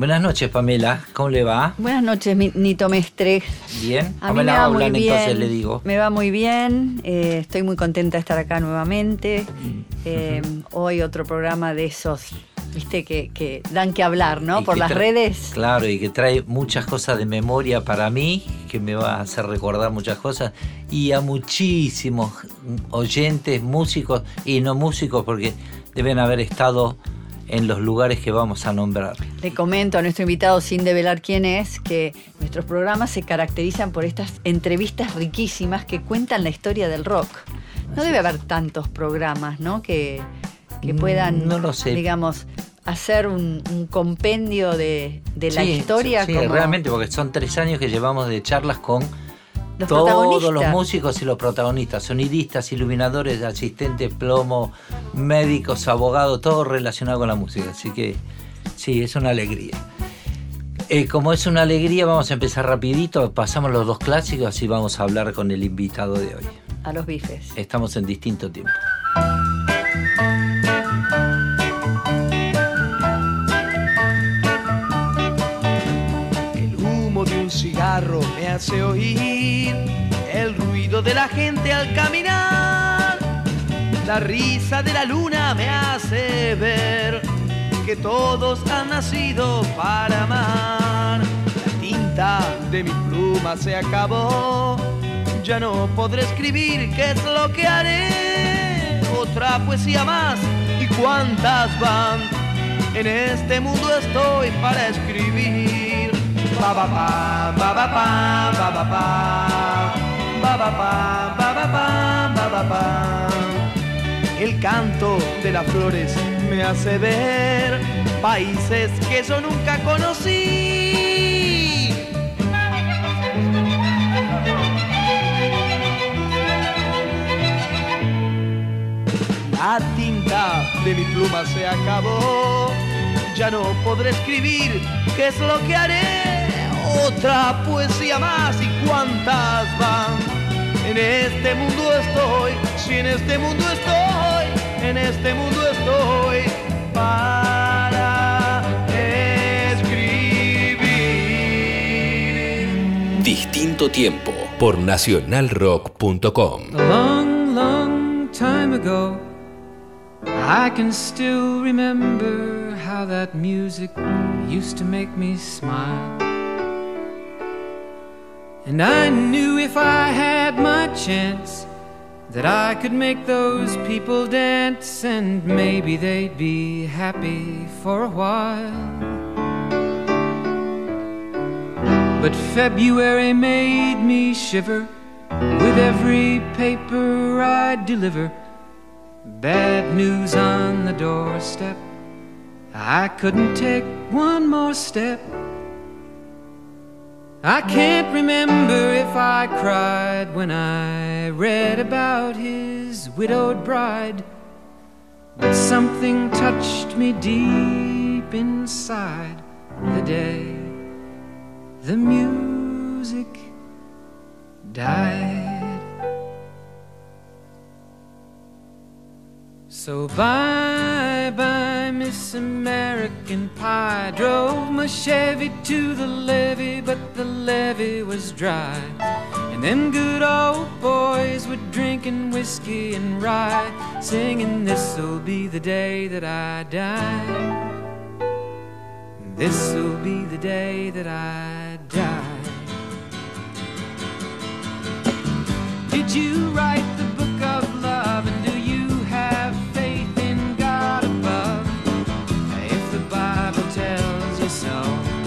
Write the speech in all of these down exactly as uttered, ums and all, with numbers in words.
Buenas noches, Pamela. ¿Cómo le va? Buenas noches, Nito Mestre. Bien. A mí me va hablan, muy bien. Entonces le digo. Me va muy bien. Eh, estoy muy contenta de estar acá nuevamente. Eh, uh-huh. Hoy otro programa de esos, viste, que, que dan que hablar, ¿no? Y Por las trae, redes. Claro, y que trae muchas cosas de memoria para mí, que me va a hacer recordar muchas cosas, y a muchísimos oyentes, músicos y no músicos, porque deben haber estado en los lugares que vamos a nombrar. Le comento a nuestro invitado, sin develar quién es, que nuestros programas se caracterizan por estas entrevistas riquísimas que cuentan la historia del rock. No debe haber tantos programas, ¿no? Que, que puedan, no lo sé. digamos, hacer un, un compendio de, de la sí, historia. Sí, como... realmente, porque son tres años que llevamos de charlas con los todos los músicos y los protagonistas, sonidistas, iluminadores, asistentes, plomo, médicos, abogados, todo relacionado con la música. Así que sí, es una alegría. Eh, como es una alegría, vamos a empezar rapidito, pasamos los dos clásicos y vamos a hablar con el invitado de hoy. A los bifes. Estamos en distinto tiempo. Cigarro me hace oír el ruido de la gente al caminar. La risa de la luna me hace ver que todos han nacido para amar. La tinta de mi pluma se acabó, ya no podré escribir qué es lo que haré. Otra poesía más, ¿y cuántas van? En este mundo estoy para escribir. Ba ba ba ba ba ba ba ba ba ba ba ba ba ba ba. El canto de las flores me hace ver países que yo nunca conocí. La tinta de mi pluma se acabó, ya no podré escribir qué es lo que haré. Otra poesía más, ¿y cuántas van? En este mundo estoy, si en este mundo estoy, en este mundo estoy para escribir. Distinto tiempo por nacional rock punto com. A long, long time ago, I can still remember how that music used to make me smile. And I knew if I had my chance that I could make those people dance, and maybe they'd be happy for a while. But February made me shiver with every paper I deliver. Bad news on the doorstep, I couldn't take one more step. I can't remember if I cried when I read about his widowed bride, but something touched me deep inside the day the music died. So bye bye Miss American Pie. Drove my Chevy to the levee, but the levee was dry. And them good old boys were drinking whiskey and rye, singing this'll be the day that I die. This'll be the day that I die. Did you write the book of love, and do you have faith in God above? If the Bible tells you so.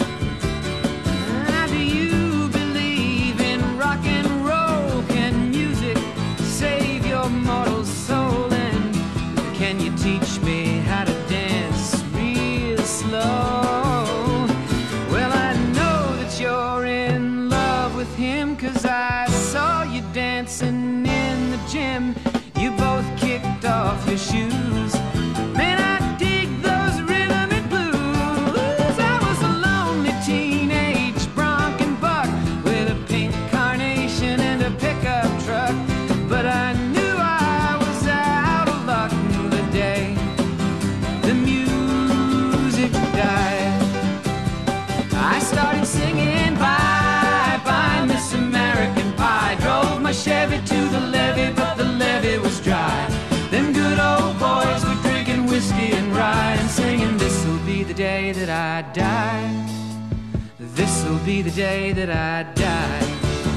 Do you believe in rock and roll? Can music save your mortal soul? And can you teach me how to dance real slow? Well, I know that you're in love with him, 'cause I saw you dancing in the gym. You both kicked off your shoes. Man, I dig those rhythm and blues. I was a lonely teenage bronc and buck with a pink carnation and a pickup truck, but I knew I was out of luck the day the music died. be the day that I die.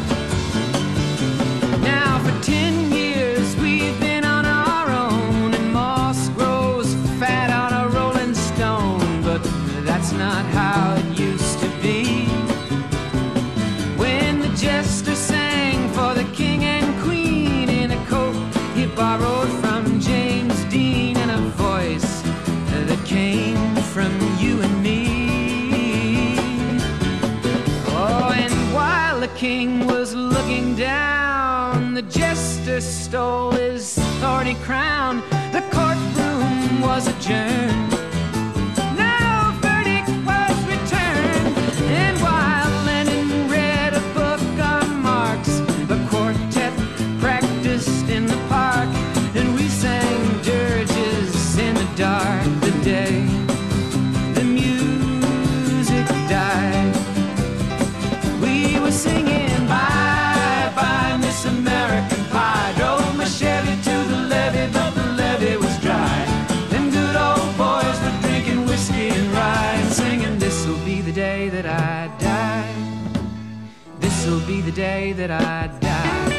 Now for ten years we've been on our own, and moss grows fat on a rolling stone, but that's not how it used to be. When the jester sang for the king and queen in a coat he borrowed from James Dean, and a voice that came from you and me. Oh, and while the king was looking down, the jester stole his thorny crown. The courtroom was adjourned. No verdict was returned. And while Lenin read a book on Marx, the quartet practiced in the park, and we sang dirges in the dark. The day the music died, we were singing bye bye Miss American Pie. Drove my Chevy to the levee, but the levee was dry. Them good old boys were drinking whiskey and rye, and singing, this'll be the day that I die. This'll be the day that I die.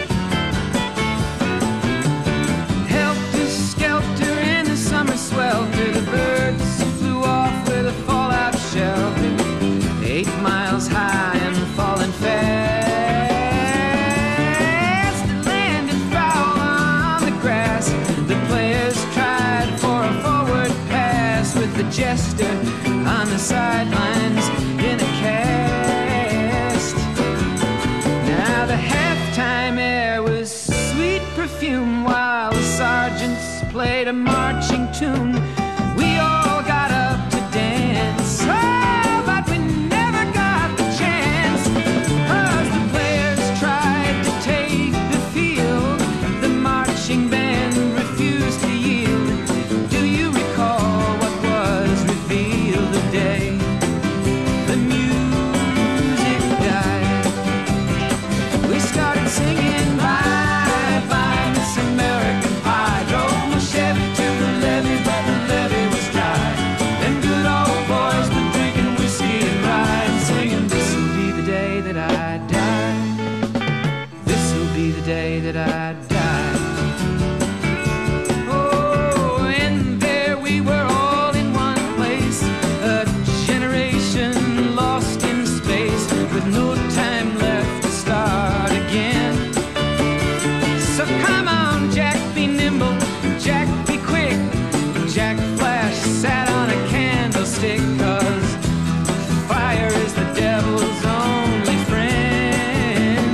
Helter skelter in the summer swelter, the birds flew off with a fallout shelter. Eight miles high and falling fast, it landed foul on the grass. The players tried for a forward pass, with the jester on the sidelines in a cast. Now the halftime air was sweet perfume, while the sergeants played a marching tune. We all got up to dance, oh, but we never got the chance, 'cause the players tried to take the field. The marching band refused to yield. Do you recall what was revealed the day the music died? We started singing bye bye Miss American Pie. Drove my Chevy to the levee, but the levee was dry. Them good old boys were drinking whiskey and rye, and singing, this'll be the day that I die. This'll be the day that I die. Oh, and there we were all in one place, a generation lost in space, with no time left to start again. So come on, Jack, be nimble, Jack, be quick. Jack Flash sat on a candlestick, 'cause fire is the devil's only friend.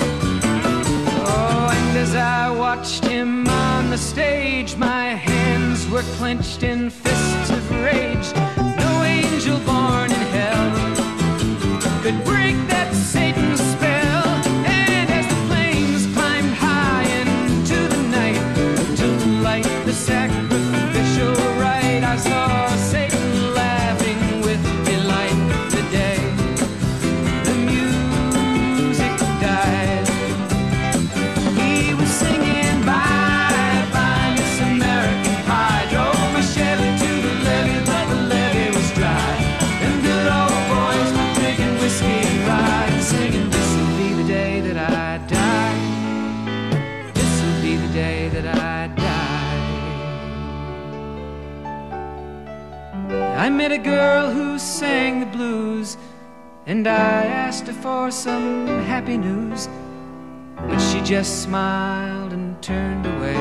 Oh, and as I watched him on the stage, my hands were clenched in fists of rage. No angel born in hell could break that Satan's spell. And as the flames climbed high into the night to light the sacrificial rite, I saw Satan laughing with delight. The day the music died, he was singing bye bye Miss American Pie. Drove my Chevy to the levee, but the levee was dry. Them good old boys were drinking whiskey and rye, and singing, this'll be the day that I die. This'll be the day that I die. I met a girl who sang the blues, and I asked her for some happy news, but she just smiled and turned away.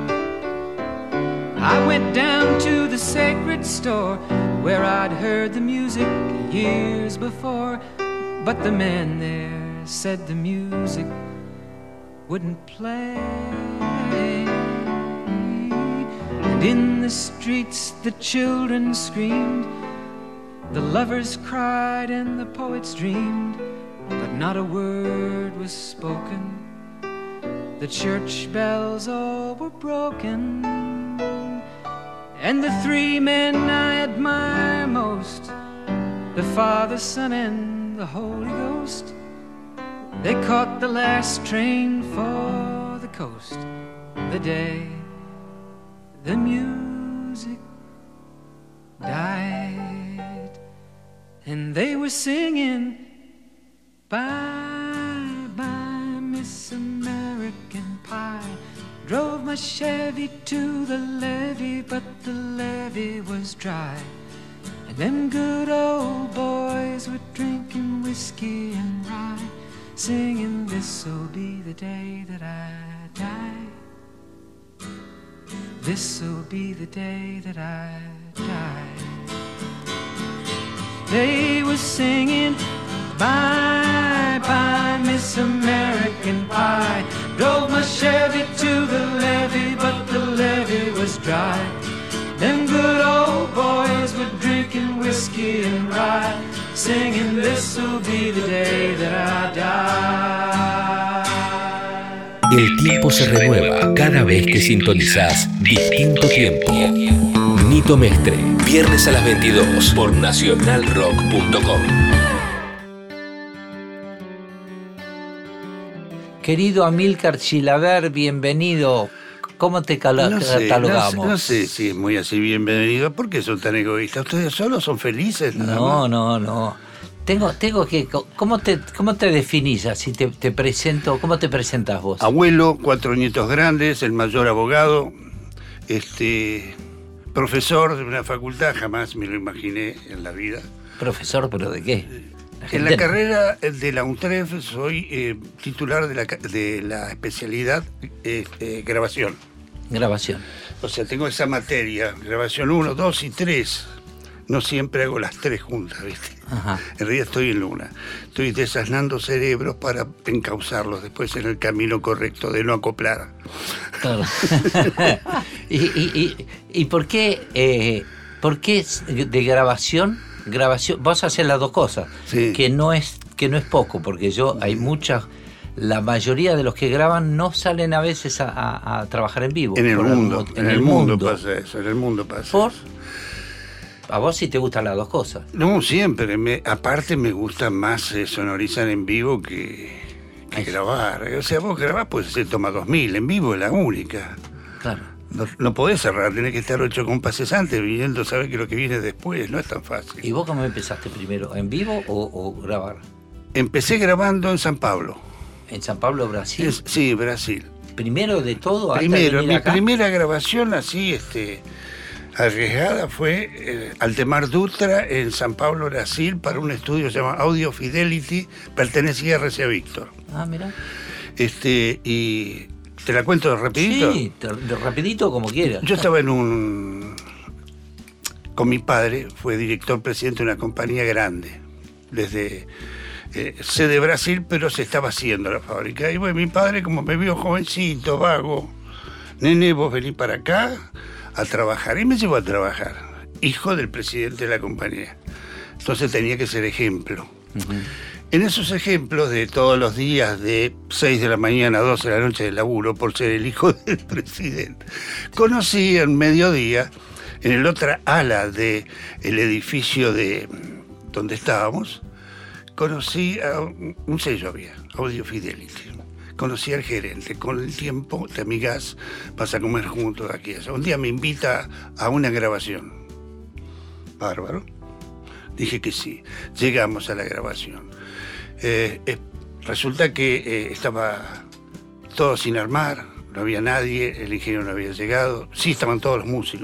I went down to the sacred store where I'd heard the music years before, but the man there said the music wouldn't play. And in the streets the children screamed, the lovers cried and the poets dreamed, but not a word was spoken. The church bells all were broken, and the three men I admire most, the Father, Son, and the Holy Ghost, they caught the last train for the coast. The day the music died, and they were singing Bye, bye, Miss American Pie. Drove my Chevy to the levee, but the levee was dry. And them good old boys were drinking whiskey and rye, singing, this'll be the day that I die. This'll be the day that I die. They were singing, bye, bye, Miss American Pie. Drove my Chevy to the levee, but the levee was dry. Them good old boys were drinking whiskey and rye, singing, this'll be the day that I die. El tiempo se renueva cada vez que sintonizás Distinto Tiempo. Nito Mestre, viernes a las veintidós por nacional rock punto com. Querido Amílcar Chilaver, bienvenido. ¿Cómo te cala- No sé, catalogamos? no sé, no sé si es muy así bienvenido. ¿Por qué son tan egoístas? ¿Ustedes solos son felices? Nada No, más? no, no. Tengo, tengo que. ¿Cómo te, cómo te definís así? Te, te presento. ¿Cómo te presentás vos? Abuelo, cuatro nietos grandes, el mayor abogado, este, profesor de una facultad, jamás me lo imaginé en la vida. Profesor, ¿pero de qué? En gente la no- carrera de la UNTREF soy eh, titular de la, ca- de la especialidad eh, eh, grabación. Grabación. O sea, tengo esa materia, grabación uno, dos y tres. No siempre hago las tres juntas, ¿viste? Ajá. En realidad estoy en una. Estoy desasnando cerebros para encauzarlos después en el camino correcto de no acoplar. Claro. y, y, y, ¿Y por qué, eh, por qué de grabación? Grabación, vos haces las dos cosas, Sí. que no es que no es poco, porque yo hay muchas, la mayoría de los que graban no salen a veces a, a- a trabajar en vivo. En el por algún mundo, mot- en el mundo pasa eso, en el mundo pasa ¿Por? eso. A vos sí te gustan las dos cosas. No, siempre. Me, aparte me gusta más eh, sonorizar en vivo que, que Ay. grabar. O sea, vos grabás, pues se toma dos mil. En vivo es la única. Claro. No, no podés cerrar, tenés que estar ocho compases antes, viniendo, sabés que lo que viene después no es tan fácil. ¿Y vos cómo empezaste primero? ¿En vivo o, o grabar? Empecé grabando en San Pablo. En San Pablo, Brasil. Es- sí, Brasil. Primero de todo, antes Primero, de venir mi acá. primera grabación así, este, arriesgada fue eh, Altemar Dutra en San Pablo, Brasil, para un estudio que se llama Audio Fidelity, pertenecía a R C A Víctor. Ah, mira. Este, y te la cuento rapidito. Sí, te- de rapidito como quieras. Yo estaba en un... Con mi padre, fue director presidente de una compañía grande, desde eh, sede Brasil, pero se estaba haciendo la fábrica. Y bueno, mi padre, como me vio jovencito, vago, nene, vos venís para acá a trabajar. Y me llevó a trabajar, hijo del presidente de la compañía. Entonces tenía que ser ejemplo. Ujú. En esos ejemplos de todos los días de seis de la mañana a doce de la noche de laburo por ser el hijo del presidente, conocí en mediodía, en el otra ala del edificio de donde estábamos, conocí a un, un sello había, Audio Fidelity. Conocí al gerente, con el tiempo te amigas, vas a comer juntos aquí. Un día me invita a una grabación. Bárbaro. Dije que sí. Llegamos a la grabación. Eh, eh, resulta que eh, estaba todo sin armar, no había nadie, el ingeniero no había llegado, sí estaban todos los músicos.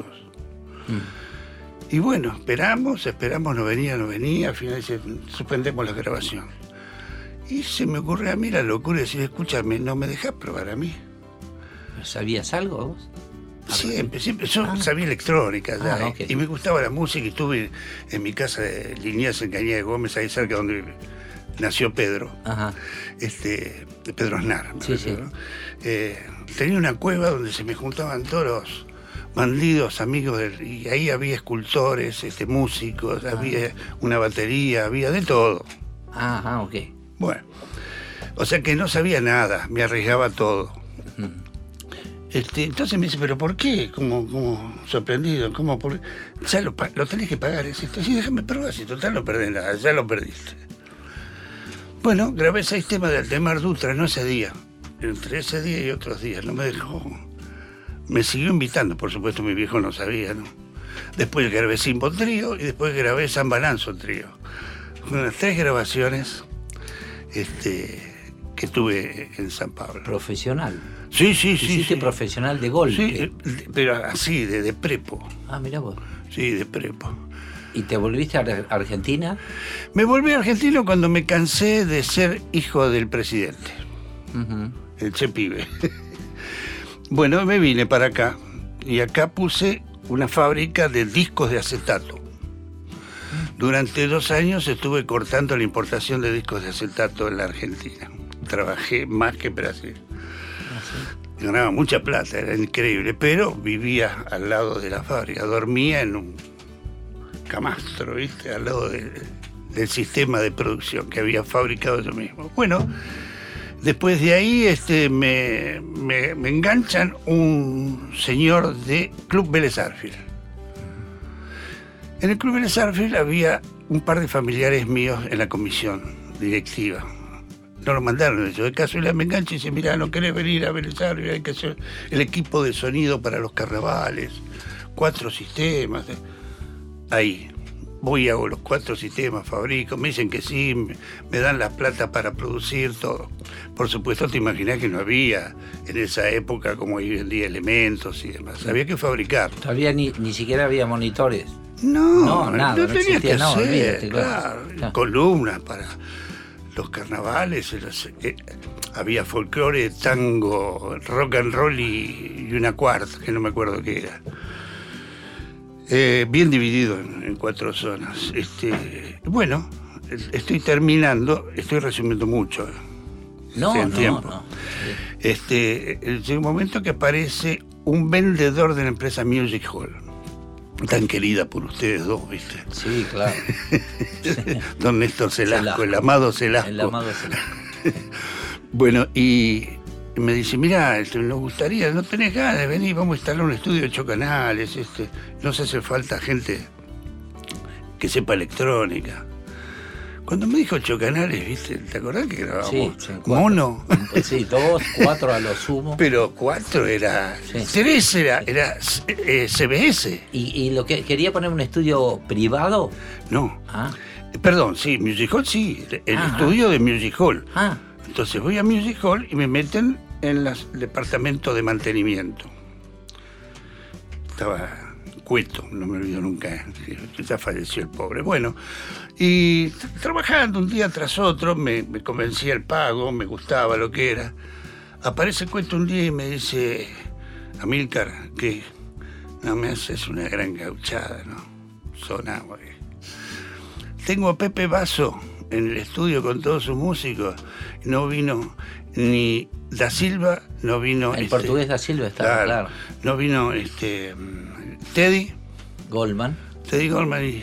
Mm. Y bueno, esperamos, esperamos, no venía, no venía, al final dice, suspendemos la grabación. Y se me ocurre a mí la locura de decir, escúchame, ¿no me dejás probar a mí? ¿Sabías algo vos? Siempre, siempre. Yo Ah. sabía electrónica ya, Ah, eh, ok. y me gustaba la música y estuve en mi casa de Liniers, en Cañada de Gómez, ahí cerca donde nació Pedro, Ajá. este, Pedro Aznar. me Sí, parece, sí. ¿no? Eh, tenía una cueva donde se me juntaban todos los bandidos, amigos, del- y ahí había escultores, este, músicos, Ah. había una batería, había de todo. Ajá, ok. Bueno, o sea que no sabía nada, me arriesgaba todo. Mm. Este, entonces me dice, ¿pero por qué? Como, como sorprendido, ¿cómo? Por... Ya lo, pa- lo tenés que pagar. Es esto. Sí, déjame probar, si total no perdés nada, ya lo perdiste. Bueno, grabé seis temas de Altemar Dutra, no ese día. Entre ese día y otros días, no me dejó. Me siguió invitando, por supuesto, mi viejo no sabía, ¿no? Después grabé Simbo Trío y después grabé San Balanzo Trío. Fueron las tres grabaciones este, que estuve en San Pablo. Profesional. Sí, sí, sí. Hiciste sí. profesional de golpe. Sí, pero así, de, de prepo. Ah, mirá vos. Sí, de prepo. ¿Y te volviste a Ar- Argentina? Me volví argentino cuando me cansé de ser hijo del presidente, Uh-huh. el Che Pibe. Bueno, me vine para acá y acá puse una fábrica de discos de acetato. Durante dos años estuve cortando la importación de discos de acetato en la Argentina. Trabajé más que Brasil. Ganaba mucha plata, era increíble, pero vivía al lado de la fábrica, dormía en un camastro, ¿viste? Al lado de, del sistema de producción que había fabricado yo mismo. Bueno, después de ahí este, me, me, me enganchan un señor de Club Vélez Sarsfield. En el Club Vélez Sarsfield había un par de familiares míos en la comisión directiva. No lo mandaron, yo de casualidad me engancho y dice, mirá, no querés venir a Vélez Sarsfield, hay que hacer el equipo de sonido para los carnavales, cuatro sistemas. Ahí, voy y hago los cuatro sistemas, fabrico, me dicen que sí, me, me dan la plata para producir todo. Por supuesto, te imaginás que no había en esa época como hoy en día elementos y demás, había que fabricar. Todavía ni, ni siquiera había monitores. No, No, nada, no no tenías existía, que no, hacer, olvídate, claro, claro, claro. columnas para los carnavales, los, eh, había folclore, tango, rock and roll y, y una cuarta, que no me acuerdo qué era. Eh, bien dividido en, en cuatro zonas. Este, bueno, estoy terminando, estoy resumiendo mucho. No, hace no, tiempo. no. Este, llega un momento que aparece un vendedor de la empresa Music Hall, tan querida por ustedes dos, ¿viste? Sí, claro. Don Néstor Celasco, Celasco. el amado Celasco. El amado Celasco. Bueno, y me dice, mirá, este, nos gustaría, no tenés ganas de venir, vamos a instalar un estudio de ocho canales, este, nos hace falta gente que sepa electrónica. Cuando me dijo ocho canales, ¿viste? ¿Te acordás que grabamos Sí, sí, cuatro. mono? Sí, dos, cuatro a lo sumo. Pero cuatro era, Sí. tres era, era eh, C B S. ¿Y, y lo que quería poner un estudio privado? No, Ah, perdón, sí, Music Hall sí, el Ajá. estudio de Music Hall. ah, Entonces voy a Music Hall y me meten en el departamento de mantenimiento. Estaba Cueto, no me olvido nunca, que ya falleció el pobre. Bueno, y t- trabajando un día tras otro, me, me convencía el pago, me gustaba lo que era. Aparece Cueto un día y me dice, Amílcar, que no me haces una gran gauchada, ¿no? Sonaba. que- Tengo a Pepe Basso en el estudio con todos sus músicos. No vino ni Da Silva, no vino... el este, portugués da Silva estaba, claro. No vino este Teddy, Goldman. Teddy Goldman y...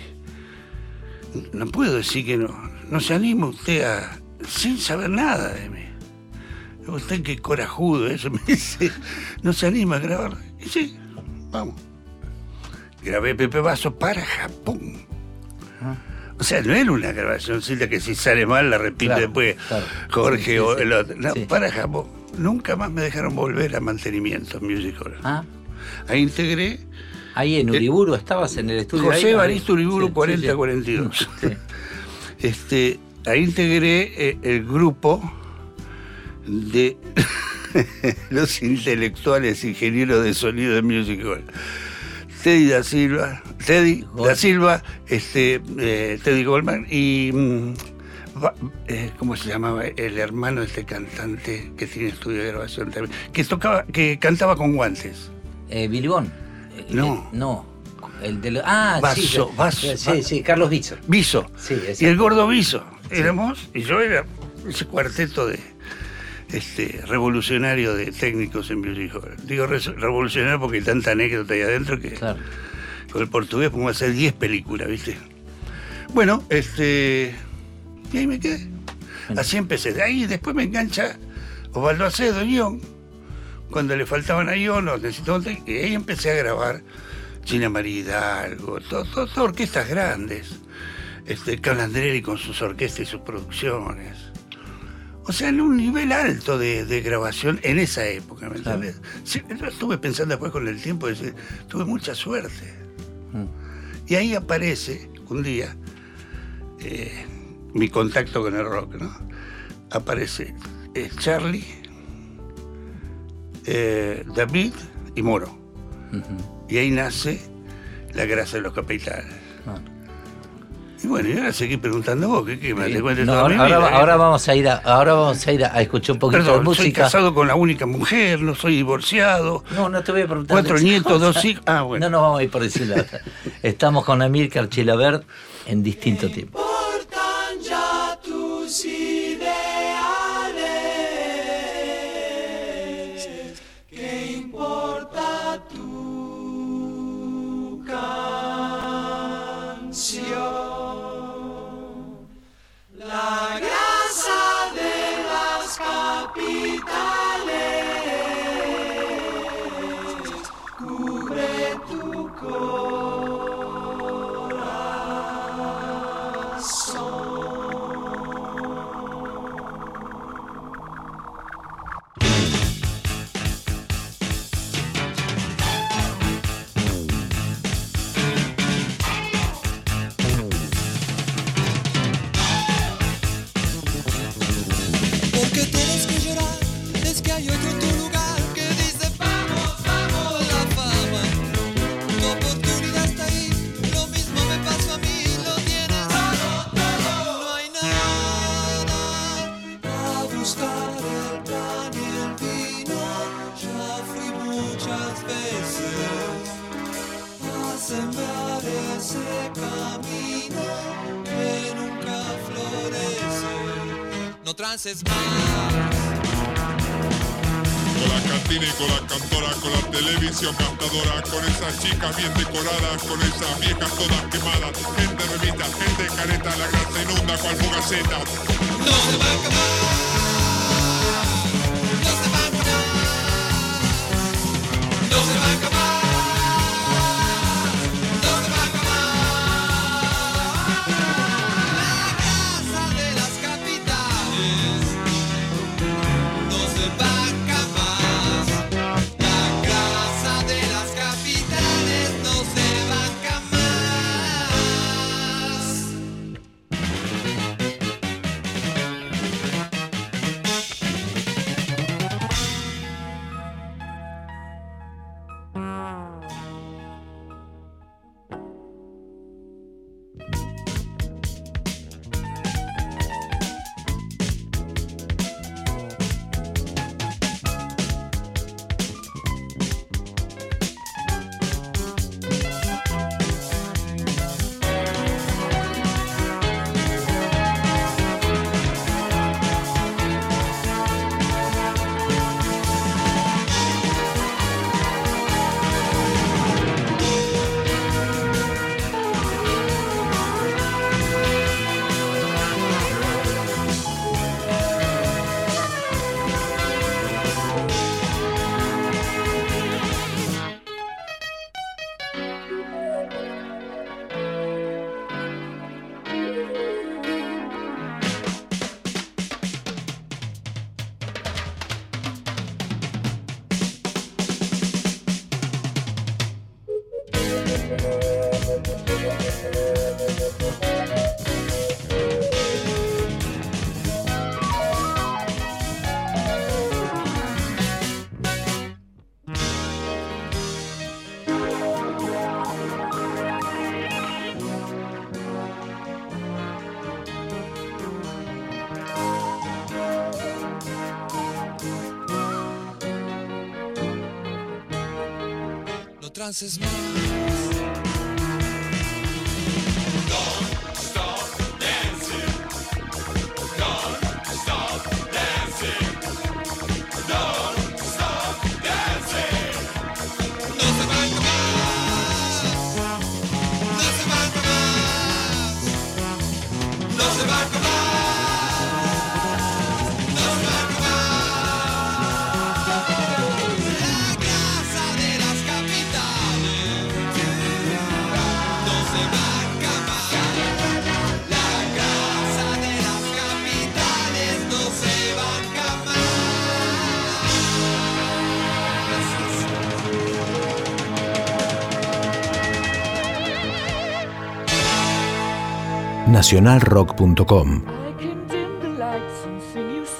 No puedo decir que no. No se anima usted a... Sin saber nada de mí. Usted qué corajudo, eso me dice. No se anima a grabar. Y sí, vamos. Grabé Pepe Basso para Japón. Ah. O sea, no era una grabacióncita que si sale mal la repite Claro, después claro. Jorge Sí, sí, o sí. el otro. No, Sí. para Japón. Nunca más me dejaron volver a mantenimiento Music Hall. Ah, Ahí integré ahí en Uriburu estabas en el estudio. José ahí, Evaristo ahí. Uriburu Sí, sí, cuarenta sí. cuarenta y dos. Sí. Este, ahí integré eh, el grupo de los intelectuales ingenieros de sonido de Music Hall. Teddy da Silva, Teddy Goldman. da Silva, este, eh, Teddy Goldman y mm, va- eh, ¿cómo se llamaba? El hermano de este cantante que tiene estudio de grabación también, que tocaba, que cantaba con guantes. Eh, Bilbón. Eh, No. eh, no. El de lo- ah, Vaso, sí. Vaso, Sí, Va- sí, Carlos Vizo. Viso. Sí, Y el exacto. gordo Viso. Éramos, y yo era ese cuarteto de este revolucionario de técnicos en Music Hall. Digo re- revolucionario porque hay tanta anécdota ahí adentro que Claro. con el portugués podemos hacer diez películas, ¿viste? Bueno, este. Y ahí me quedé. Así empecé. De ahí después me engancha Osvaldo Acedo, guión. Cuando le faltaban a guión, los necesitaban. Y ahí empecé a grabar China María Hidalgo, todo, todo, todo orquestas grandes. Este, Calandrelli con sus orquestas y sus producciones. O sea, en un nivel alto de, de grabación en esa época, ¿me Claro. entendés? Sí, yo estuve pensando después con el tiempo, decir, tuve mucha suerte. Mm. Y ahí aparece un día eh, mi contacto con el rock, ¿no? aparece eh, Charlie, eh, David y Moro. Uh-huh. Y ahí nace La grasa de los capitales. Ah. Y bueno, yo ahora seguí preguntando vos, ¿qué, qué me te cuentes no, toda ahora, mi vida? ahora, ahora vamos a ir a, ahora vamos a ir a, a escuchar un poquito Perdón, de música. soy casado con la única mujer, no soy divorciado. No, no te voy a preguntar. Cuatro nietos, dos hijos. Ah, bueno. No nos vamos a ir por decir la otra. Estamos con Amílcar Chilavert en Distinto Tiempo. Importan ya tus ideales, ¿qué importa tu canción? La grasa de las capitales cubre tu Porque tienes que llorar, es que hay otro en tu lugar que dice vamos, vamos, la fama. Tu oportunidad está ahí, lo mismo me pasó a mí, lo tienes todo, todo. No hay nada a buscar el pan y el vino. Ya fui muchas veces a sembrar ese camino que nunca florece. No trances más. Con la cantina y con la cantora, con la televisión gastadora, con esas chicas bien decoradas, con esas viejas todas quemadas, gente remita, gente careta, la grasa inunda cual fugaceta. No se va a acabar. No se va a acabar. No se va a acabar. No se va a acabar. La grasa de las capitales no se va a acabar. La grasa de las capitales no se va a trances más. nacional rock punto com. I can dim the lights and sing you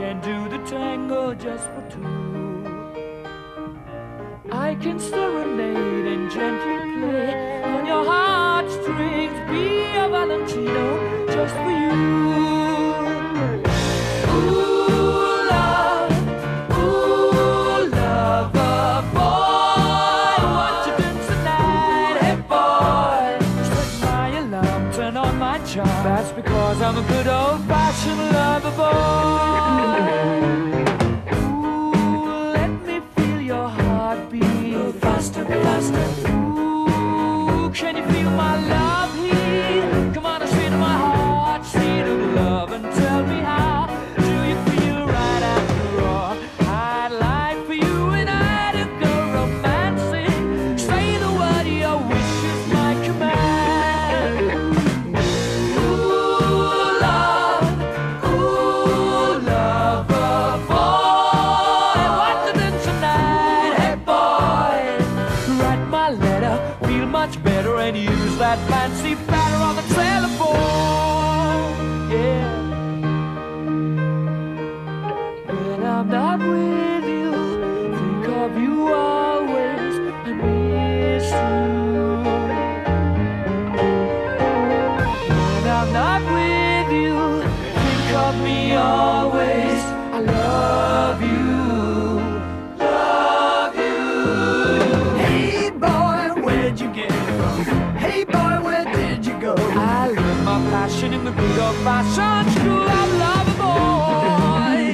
can't do the tango just for two. I can serenade and gently play on your heartstrings, be a Valentino just for you. Ooh, love, ooh, lover boy, what you doing tonight? Hey boy, set my alarm, turn on my charm. That's because I'm a good old-fashioned lover boy. Faster, faster. Ooh, can you feel my love heat? Come on and straight to my heart, seat of love, and tell me how do you feel right after all? I'd like for you and I to go romancing. Say the word, your wish is my command. Ooh, love, ooh, lover boy, what to do tonight? Hey boy, write my letter, feel much better, and use that fancy batter on the telephone. Yeah. When I'm not with you, think of you always, I miss you. When I'm not with you, think of me always, I love you. I learned my passion in the good old fashioned school of lover boy.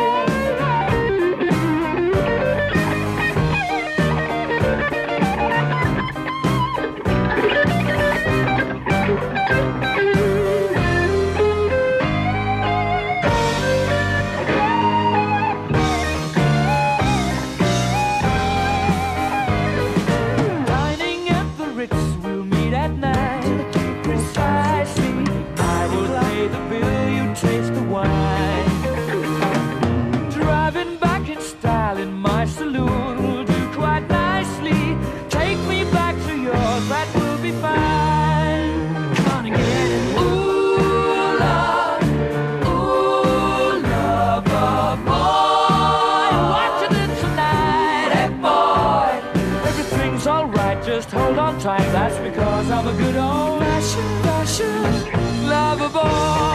Dining at the Ritz, we'll meet at night. Precisely, I will pay the bill, you taste the wine. Driving back in style in my saloon will do quite nicely. Take me back to yours, that will be fine. Come on and get it. Ooh, love, ooh, lover boy, what you did tonight? Hey boy, everything's alright, just hold on tight. That's because I'm a good old fashioned, fashioned lover boy.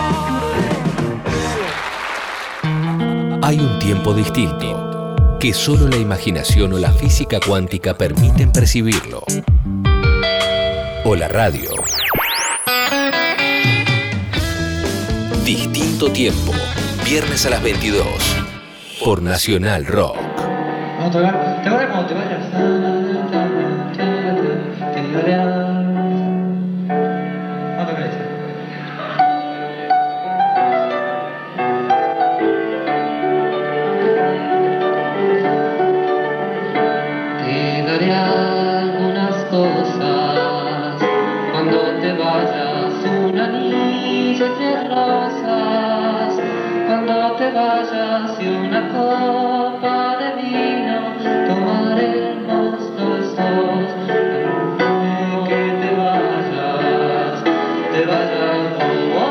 Hay un tiempo distinto que solo la imaginación o la física cuántica permiten percibirlo. O la radio. Distinto tiempo. Viernes a las veintidós. Por Nacional Rock. Vamos a tocar. ¿Te acuerdas cuando te vayas? Te ayudaré a... Vamos a tocar esta. Te daré algunas cosas cuando te vayas, un anillo de rosas cuando te vayas y una copa de vino tomaremos los dos. Que te vayas, te vayas, oh, oh,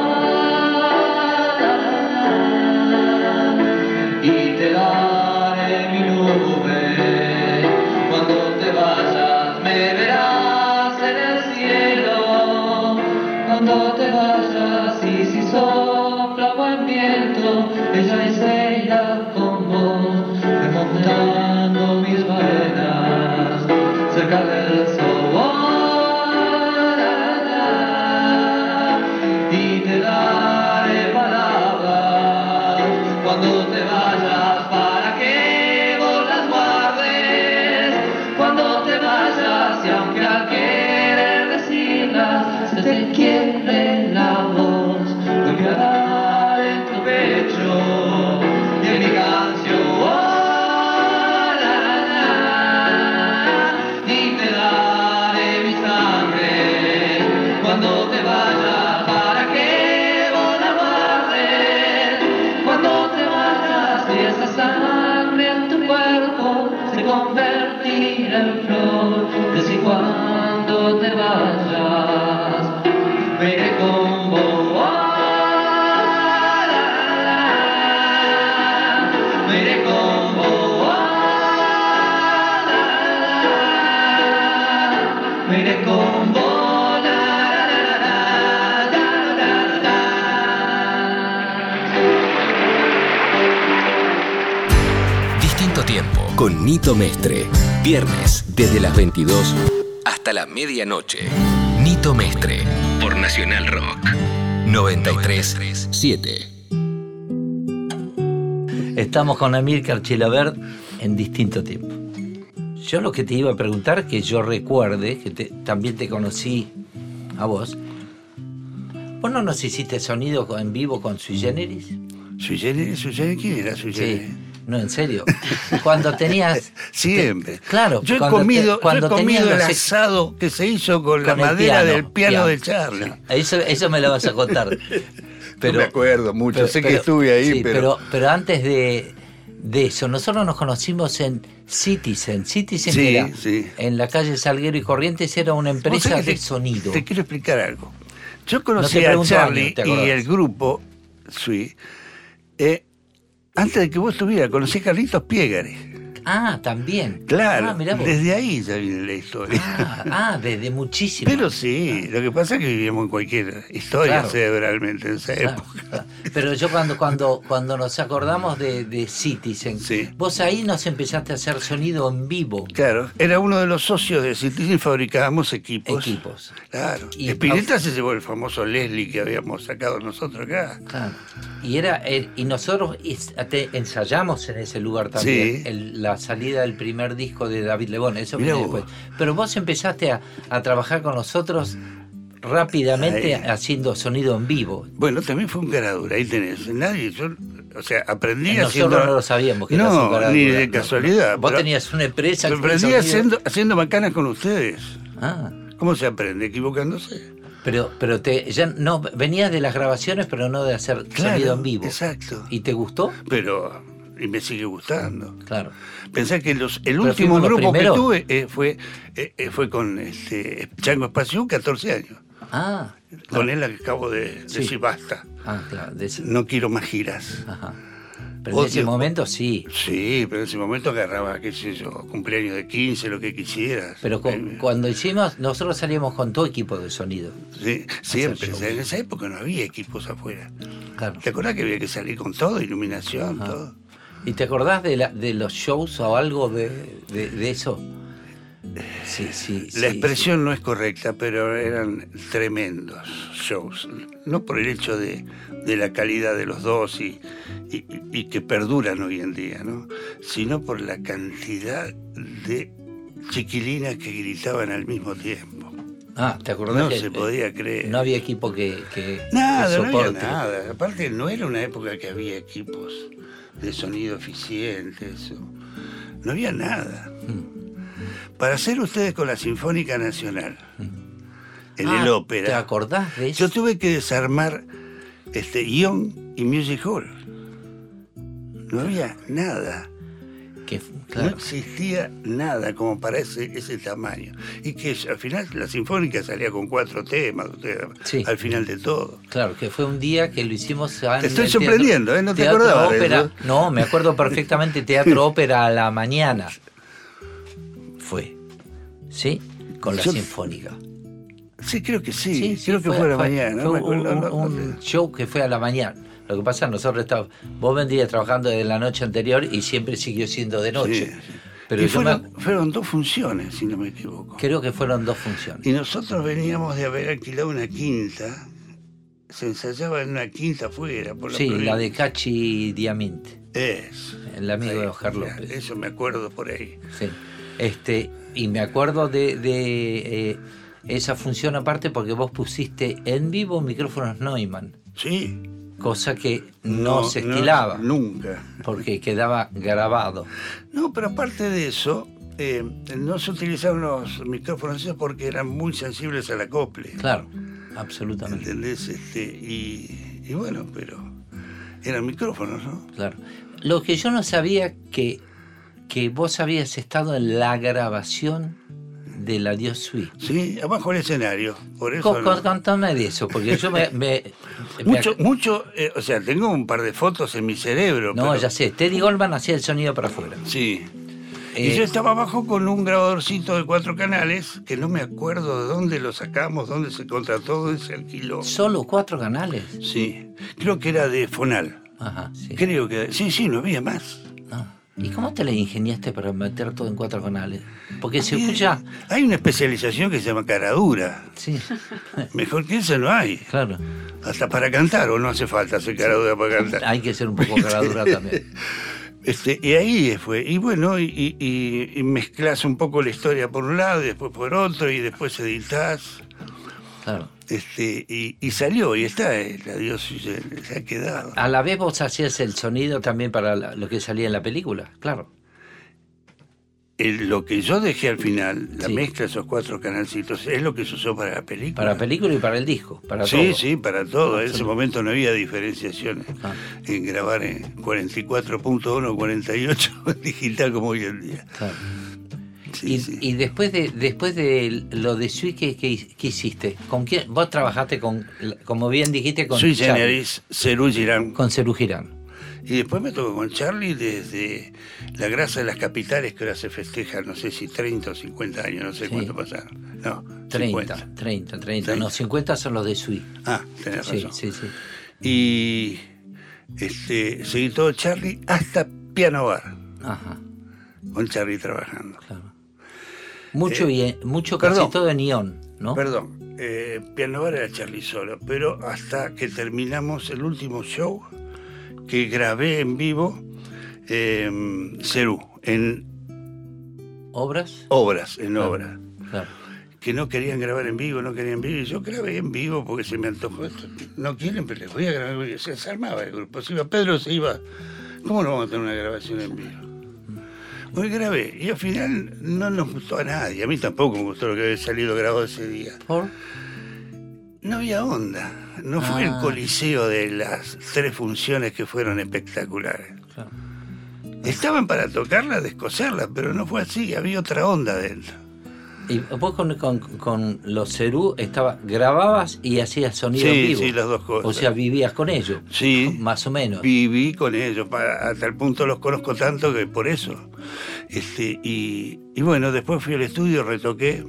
y te daré mi nube. Cuando te vayas me verás en el cielo. Cuando te vayas y si sopla buen viento, ella se irá con vos, remontando mis venas cerca del sol. Y te daré palabras cuando te vayas para que vos las guardes. Cuando te vayas y aunque al querer decirlas se te quiebre la voz, lo quedará en tu pecho y en mi canción. Oh, la, la, y te daré mi sangre cuando te vayas para que vos la guardes. Cuando te vayas y esa sangre en tu cuerpo se convertirá en flor. Desde cuando te vayas veré con vos. Oh, la, la, tiempo con Nito Mestre. Viernes desde las veintidós hasta la medianoche. Nito Mestre por Nacional Rock noventa y tres punto siete. Estamos con Amílcar Chilavert en Distinto Tiempo. Yo lo que te iba a preguntar, que yo recuerde, que te, también te conocí a vos. ¿Vos no nos hiciste sonido en vivo con Sui Generis? ¿Sui Generis? ¿Sui Generis? ¿Quién era Sui Generis? Sí, no, en serio. Cuando tenías... Siempre. Te, claro. Yo he cuando comido, te, cuando yo he comido el los... asado que se hizo con, con la madera piano, del piano, piano de Charlie. Sí. Eso, eso me lo vas a contar. Pero, no me acuerdo mucho, pero, sé pero, que estuve ahí, sí, pero... pero... Pero antes de, de eso, nosotros nos conocimos en Citizen. Citizen sí, era sí. en la calle Salguero y Corrientes, era una empresa de te, sonido. Te quiero explicar algo. Yo conocí no a Charlie años, y el grupo Sui eh, antes de que vos estuvieras, conocí a Carlitos Piegare. Ah, también. Claro, ah, desde ahí ya viene la historia. Ah, ah, desde muchísimo. Pero sí, lo que pasa es que vivíamos en cualquier historia claro. cerebralmente en esa claro, época. Claro. Pero yo cuando cuando cuando nos acordamos de, de Citizen, sí. vos ahí nos empezaste a hacer sonido en vivo. Claro, era uno de los socios de Citizen, fabricábamos equipos. Equipos. Claro. Y Spinetta a... se llevó el famoso Leslie que habíamos sacado nosotros acá. Claro. Y era el, y nosotros ensayamos en ese lugar también, sí. el, la salida del primer disco de David Lebón, eso viene después. Pero vos empezaste a, a trabajar con nosotros rápidamente Ay. haciendo sonido en vivo. Bueno, también fue un caradura, ahí tenés. Nadie, yo, o sea, aprendí nosotros haciendo... Nosotros no lo sabíamos que no, era un caradura. ni de casualidad. No. Vos tenías una empresa... Aprendí haciendo, haciendo macanas con ustedes. Ah. ¿Cómo se aprende? Equivocándose. Pero, pero te, ya no venías de las grabaciones, pero no de hacer claro, sonido en vivo. Exacto. ¿Y te gustó? Pero, y me sigue gustando. Claro. Pensé que los, el pero último grupo que tuve eh, fue, eh, fue con este, Chango Espacio, catorce años. Ah. Con claro. él acabo de, de sí. decir basta. Ah, claro. De ese... No quiero más giras. Ajá. Pero en ese momento sí. Sí, pero en ese momento agarraba, qué sé yo, cumpleaños de quince, lo que quisieras. Pero con, eh, cuando hicimos, nosotros salíamos con todo equipo de sonido. Sí, siempre. O sea, en esa época no había equipos afuera. Claro. ¿Te acordás que había que salir con todo, iluminación, Ajá. todo? ¿Y te acordás de, la, de los shows o algo de, de, de eso? Sí, sí. La sí, expresión sí. no es correcta, pero eran tremendos shows. No por el hecho de, de la calidad de los dos y, y, y que perduran hoy en día, ¿no? Sino por la cantidad de chiquilinas que gritaban al mismo tiempo. Ah, ¿te acordás? No que, se podía creer. No había equipo que, que Nada, que no había nada. Aparte, no era una época que había equipos de sonido eficientes. O... No había nada. Mm. Para hacer ustedes con la Sinfónica Nacional, mm. en ah, el ópera. ¿Te acordás de eso? Yo tuve que desarmar este, guión y music hall. No había nada. Que, claro. No existía nada como para ese, ese tamaño. Y que al final la Sinfónica salía con cuatro temas, sí. al final de todo. Claro, que fue un día que lo hicimos... Te estoy sorprendiendo, teatro, ¿eh? No te acordabas de eso. No, me acuerdo perfectamente, Teatro Ópera a la mañana. Fue, ¿sí? Con la Yo, Sinfónica. Sí, creo que sí, sí, sí creo que fue, fue a la fue, mañana. Fue no un, no, no, un no, show que fue a la mañana. Lo que pasa, nosotros estábamos, vos vendrías trabajando desde la noche anterior y siempre siguió siendo de noche. Sí, sí. Pero y fueron, me... fueron dos funciones, si no me equivoco. Creo que fueron dos funciones. Y nosotros veníamos de haber alquilado una quinta. Se ensayaba en una quinta afuera. Por la sí, provincia. La de Cachi Diamante. Es. El amigo ahí, de Oscar López. Eso me acuerdo por ahí. Sí. Este, y me acuerdo de, de eh, esa función aparte porque vos pusiste en vivo micrófonos Neumann. Sí. Cosa que no, no se estilaba. No, nunca. Porque quedaba grabado. No, pero aparte de eso, eh, no se utilizaban los micrófonos esos porque eran muy sensibles al acople. Claro, absolutamente. ¿Entendés? Este, y, y bueno, pero eran micrófonos, ¿no? Claro. Lo que yo no sabía que, que vos habías estado en la grabación de la Dios Sui. Sí, abajo del escenario. Por eso con, no. Contame de eso, porque yo me... me mucho, me... mucho eh, o sea, tengo un par de fotos en mi cerebro. No, pero... ya sé, Teddy Goldman hacía el sonido para afuera. Sí. Eh... Y yo estaba abajo con un grabadorcito de cuatro canales, que no me acuerdo de dónde lo sacamos, dónde se contrató, dónde se alquiló. ¿Solo cuatro canales? Sí, creo que era de Fonal. Ajá, sí. Creo que... Sí, sí, no había más. No. ¿Y cómo te la ingeniaste para meter todo en cuatro canales? Porque se Hay- escucha... Hay una especialización que se llama caradura. Sí, Mejor que eso no hay. claro. Hasta para cantar, o no hace falta hacer caradura para cantar. Hay que ser un poco caradura también. Este, y ahí fue. Y bueno, y, y, y mezclas un poco la historia por un lado y después por otro, y después editás. Claro. Este, y, y salió, y está, el adiós se, se ha quedado. A la vez vos hacías el sonido también para la- lo que salía en la película, claro. El- lo que yo dejé al final, la Sí. mezcla de esos cuatro canalcitos, es lo que se usó para la película. Para la película y para el disco, para Sí, todo. sí, para todo. En ese Absoluto. momento no había diferenciaciones Ah. en grabar en cuarenta y cuatro punto uno, cuarenta y ocho digital como hoy en día. Claro. Sí, y, sí. y después de después de lo de Sui, ¿qué, qué, qué hiciste? ¿Con quién? Vos trabajaste con, como bien dijiste, con Sui Charlie, Generis, Cerú Girán. con Cerú Girán. Y después me tocó con Charlie desde La Grasa de las Capitales, que ahora se festeja, no sé si treinta o cincuenta años, no sé Sí. cuánto pasaron. No, treinta, cincuenta. treinta, treinta. treinta. No, cincuenta son los de Sui. Ah, tenés Sí, razón. sí, sí. Y este, seguí todo Charlie hasta Piano Bar, Ajá, con Charlie trabajando. claro. Mucho, Eh, y, mucho casi perdón. todo en Ion, ¿no? Perdón, eh, Piano Bar era Charlie solo, pero hasta que terminamos el último show que grabé en vivo, eh, Cerú, en ¿Obras? obras, en Claro. obras. Claro. Que no querían grabar en vivo, no querían vivo, y yo grabé en vivo porque se me antojó esto. No quieren, pero les voy a grabar en vivo. Se desarmaba el grupo, se iba Pedro, se iba. ¿Cómo no vamos a tener una grabación en vivo? Pues grabé, y al final no nos gustó a nadie, a mí tampoco me gustó lo que había salido grabado ese día. ¿Por? No había onda, no fue Ah. el coliseo de las tres funciones que fueron espectaculares. Claro. Estaban para tocarla, descoserla, pero no fue así, había otra onda dentro. Y vos con, con, con los Cerú estaba, grababas y hacías sonido Sí, en vivo. sí, las dos cosas. O sea, vivías con ellos. Sí. Más o menos. Viví con ellos, pa- hasta el punto los conozco tanto que por eso. Este, y, y bueno, después fui al estudio, retoqué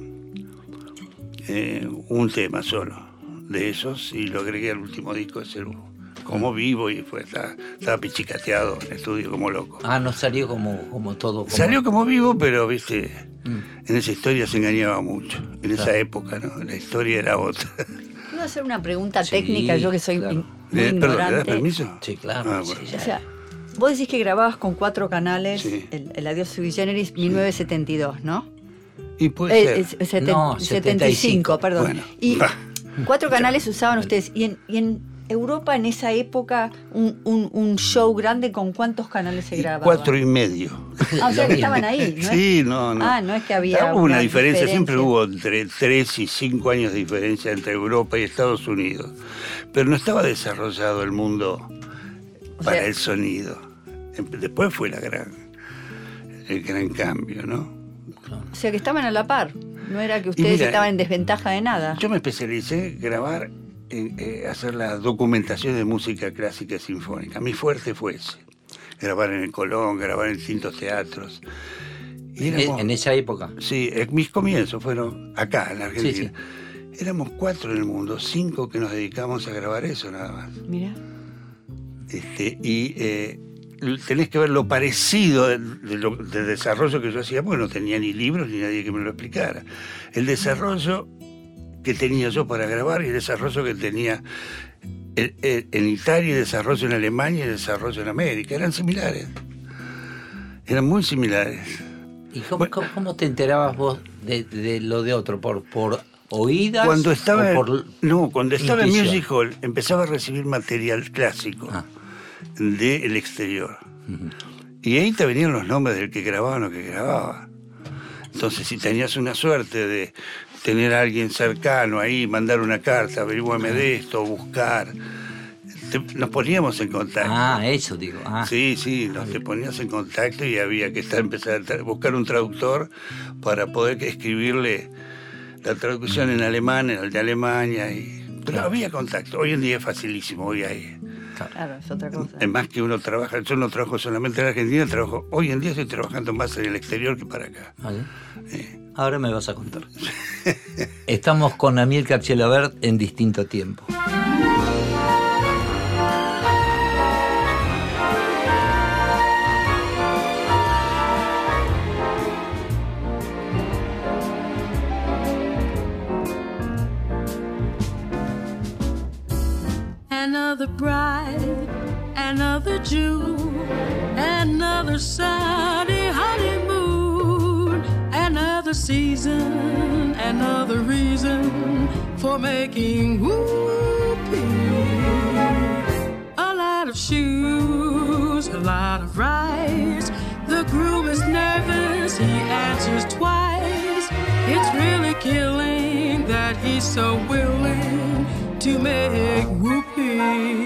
eh, un tema solo de esos y lo agregué al último disco de Cerú. Como vivo y fue, estaba, estaba pichicateado en el estudio como loco. Ah, no salió como, como todo. Como... Salió como vivo, pero viste, Mm. en esa historia se engañaba mucho. En esa Claro. época, ¿no? La historia era otra. ¿Puedo hacer una pregunta Sí, técnica? Yo que soy claro. in- muy Eh, perdón, ¿le das ignorante. permiso? Sí, claro. Ah, sí, bueno. ya. O sea, vos decís que grababas con cuatro canales Sí. el, el Adiós Sui Generis mil novecientos setenta y dos, ¿no? Y puede Eh, ser. eh, seten- No, setenta y cinco, perdón. Bueno. Y Ah. cuatro canales usaban ustedes. Y en, y en Europa, en esa época, un, un- un show grande, ¿con cuántos canales se Y grababa? cuatro y medio. Ah, o sea Lo que mismo. estaban ahí, ¿no? Sí, no, no. Ah, no es que había Hubo una, una diferencia, siempre diferencia. hubo entre tres y cinco años de diferencia entre Europa y Estados Unidos. Pero no estaba desarrollado el mundo O para sea- el sonido. Em- Después fue la gran, el gran cambio, ¿no? O sea que estaban a la par. No era que Y ustedes mira, estaban en desventaja de nada. Yo me especialicé en grabar, en eh, hacer la documentación de música clásica y sinfónica. Mi fuerte fue ese. Grabar en el Colón, grabar en distintos teatros. Y En, éramos- en esa época. Sí, eh, mis comienzos fueron acá, en la Argentina. Sí, Éramos cuatro en el mundo, cinco que nos dedicamos a grabar eso nada más. Mira. Este, y eh, tenés que ver lo parecido del, de lo- del desarrollo que yo hacía, porque no tenía ni libros ni nadie que me lo explicara. El desarrollo que tenía yo para grabar y el desarrollo que tenía el- el- en Italia, el desarrollo en Alemania y el desarrollo en América. Eran similares. Eran muy similares. ¿Y cómo, Bueno. cómo, cómo te enterabas vos de, de lo de otro? ¿Por, por oídas? Cuando estaba, o por no, cuando estaba en intuición? Music Hall empezaba a recibir material clásico Ah. del exterior. Ujú. Y ahí te venían los nombres del que grababa o no que grababa. Entonces, si tenías una suerte de tener a alguien cercano ahí, mandar una carta, averiguame de esto, buscar, te- nos poníamos en contacto. Ah, eso digo. Ah. Sí, sí, nos te ponías en contacto y había que estar, empezar a tra- buscar un traductor para poder que- escribirle la traducción en alemán, en el de Alemania. Y, pero Claro. había contacto. Hoy en día es facilísimo, hoy hay. Claro, es otra cosa. Es más que uno trabaja, yo no trabajo solamente en Argentina, trabajo, hoy en día estoy trabajando más en el exterior que para acá. Vale. Eh, Ahora me vas a contar. Estamos con Amílcar Chilavert en Distinto Tiempo. Another bride, another June, another sunny honeymoon, another season, another reason for making whoopee. A lot of shoes, a lot of rice. The groom is nervous, he answers twice. It's really killing that he's so willing to make whoopee.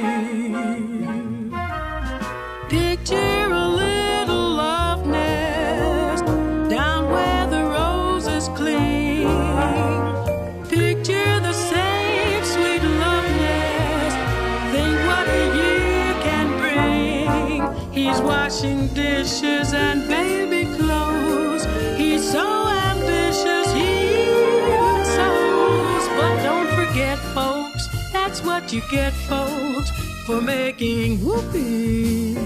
Picture a little love nest down where the roses cling. Picture the same sweet love nest. Think what a year can bring. He's washing dishes and baby clothes. He's so ambitious, he even sews. But don't forget, folks, that's what you get, folks, for making whoopee.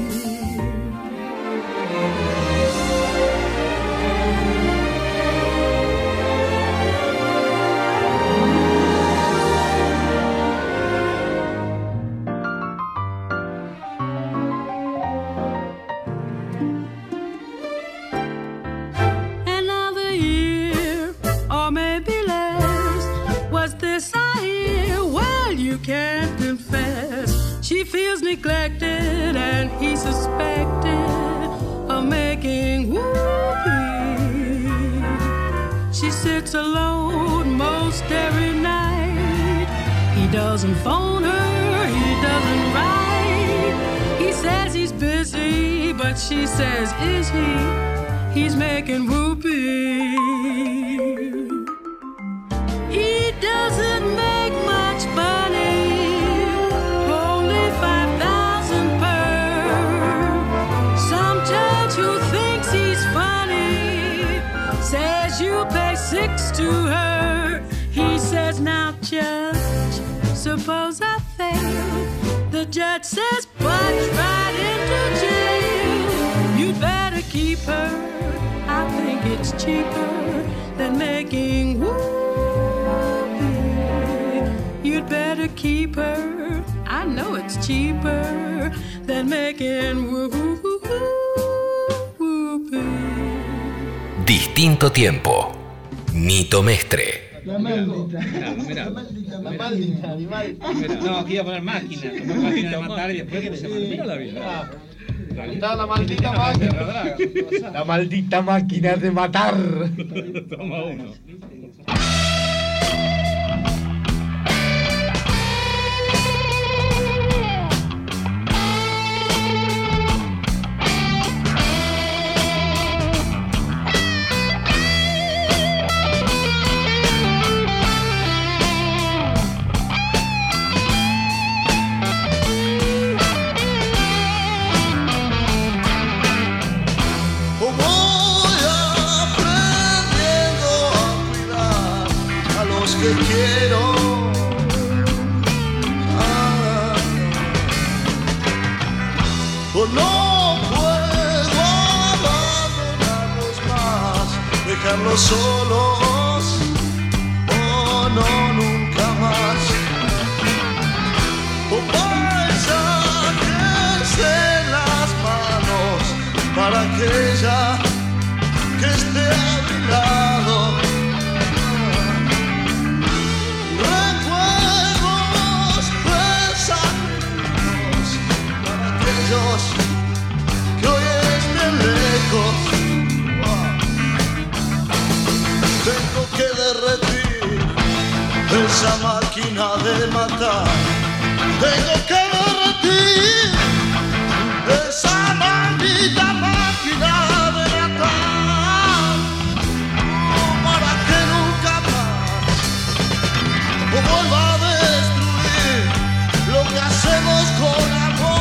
Another year, or maybe less, was this I hear? Well, you can't confess. She feels neglected and he suspected of making whoopee. She sits alone most every night. He doesn't phone her, he doesn't write. He says he's busy, but she says, is he? He's making whoopee. He doesn't make much money, only five thousand per. Some judge who thinks he's funny says you pay six to her. He says, now judge, suppose I fail. The judge says, punch right into jail. You'd better keep her. I think it's cheaper than making whoopee. You'd better keep her. I know it's cheaper than making whoopee. Distinto tiempo. Nito Mestre. La maldita. Mirá, La maldita. La maldita animal. Mirá, no, aquí iba a poner máquina. Como máquina de matar y después que se maldita la vida. Está la maldita máquina. La maldita máquina de matar. Toma uno. Que quiero ah, oh, no puedo abandonarlos más, dejarlos solos, oh no, nunca más. Oh, paisajes en las manos para aquella que esté a mi lado. Que hoy estén lejos, tengo que derretir esa máquina de matar. Tengo que derretir esa maldita máquina de matar, para que nunca más vuelva a destruir lo que hacemos con amor.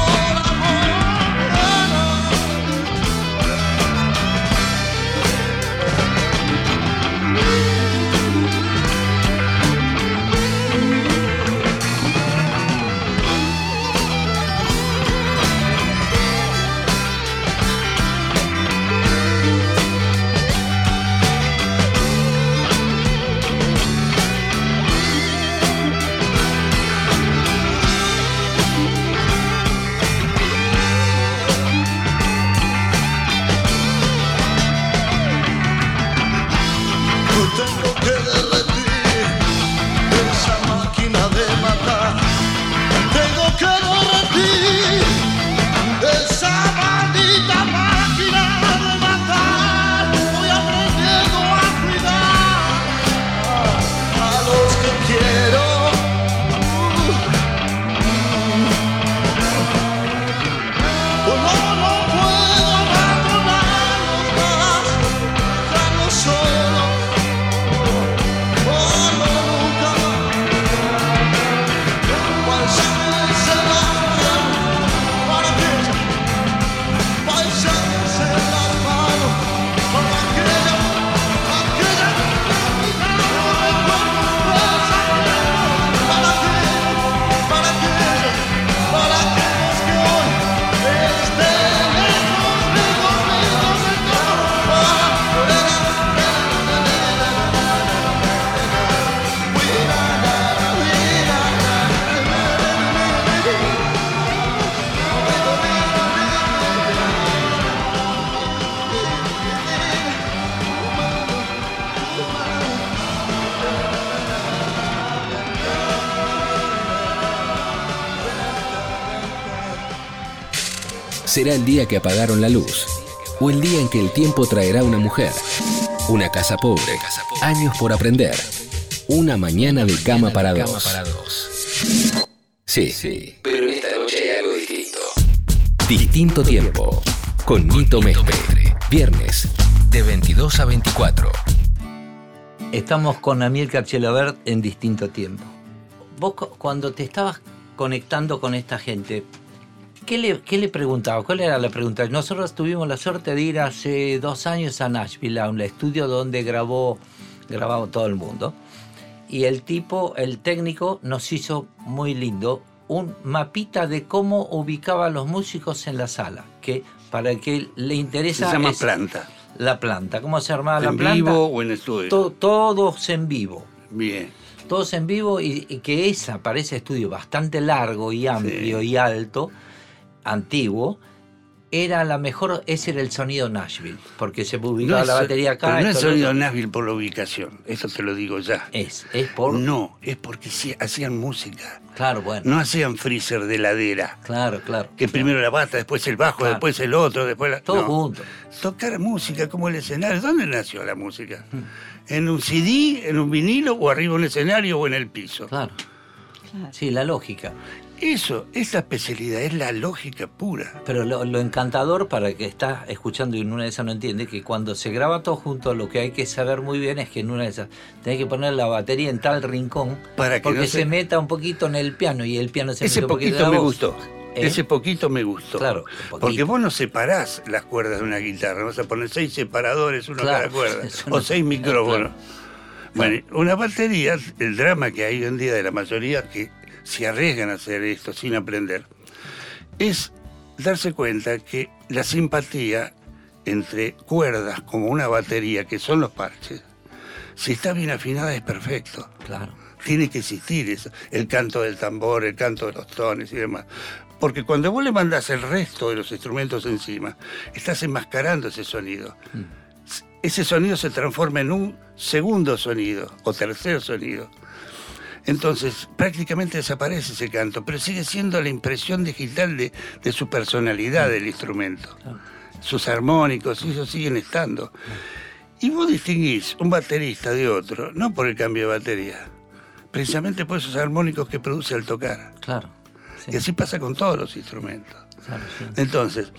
será el día que apagaron la luz, o el día en que el tiempo traerá una mujer, una casa pobre, años por aprender, una mañana de cama para dos. Sí, sí, pero esta noche hay algo distinto. Distinto tiempo, con Nito Mestre. Viernes, de veintidós a veinticuatro. Estamos con Amílcar Chilavert en Distinto Tiempo. Vos cu- cuando te estabas conectando con esta gente, ¿qué le, qué le preguntabas? ¿Cuál era la pregunta? Nosotros tuvimos la suerte de ir hace dos años a Nashville, a un estudio donde grabó, grababa todo el mundo. Y el tipo, el técnico, nos hizo muy lindo un mapita de cómo ubicaba a los músicos en la sala, que para el que le interesa Se llama es planta. la planta. ¿Cómo se armaba la ¿En planta? vivo o en estudio? To- todos en vivo. Bien. Todos en vivo y, y que esa parece estudio bastante largo y amplio Sí. y alto, antiguo, era la mejor, ese era el sonido Nashville, porque se ubicaba es- la batería acá. pero no es esto, lo sonido otro. Nashville por la ubicación, eso te lo digo ya. Es, es por... No, es porque sí, hacían música. Claro, bueno. No hacían freezer de ladera. Claro, claro. Que primero la bata, después el bajo, Claro. después el otro, después la... Todo no. junto. Tocar música como el escenario. ¿Dónde nació la música? ¿En un C D, en un vinilo o arriba en un escenario o en el piso? Claro. Sí, la lógica. Eso, esa especialidad, es la lógica pura. Pero lo, lo encantador para el que está escuchando y en una de esas no entiende, que cuando se graba todo junto, lo que hay que saber muy bien es que en una de esas tenés que poner la batería en tal rincón Para que porque no se... se- meta un poquito en el piano y el piano se Ese mete un poquito poquito en me la voz. gustó. ¿Eh? Ese poquito me gustó. Claro, un poquito. Porque vos no separás las cuerdas de una guitarra, vas a poner seis separadores, uno a Claro, cada cuerda, eso no- o seis micrófonos. Claro. Bueno, una batería, el drama que hay hoy en día de la mayoría que se arriesgan a hacer esto sin aprender, es darse cuenta que la simpatía entre cuerdas como una batería, que son los parches, si está bien afinada es perfecto. Claro. Tiene que existir eso, el canto del tambor, el canto de los tones y demás. Porque cuando vos le mandás el resto de los instrumentos encima, estás enmascarando ese sonido. Ese sonido se transforma en un segundo sonido o tercer sonido. Entonces, prácticamente desaparece ese canto, pero sigue siendo la impresión digital de, de su personalidad del instrumento. Sus armónicos, esos siguen estando. Y vos distinguís un baterista de otro, no por el cambio de batería, precisamente por esos armónicos que produce al tocar. Claro. Sí. Y así pasa con todos los instrumentos. Claro, sí. Entonces,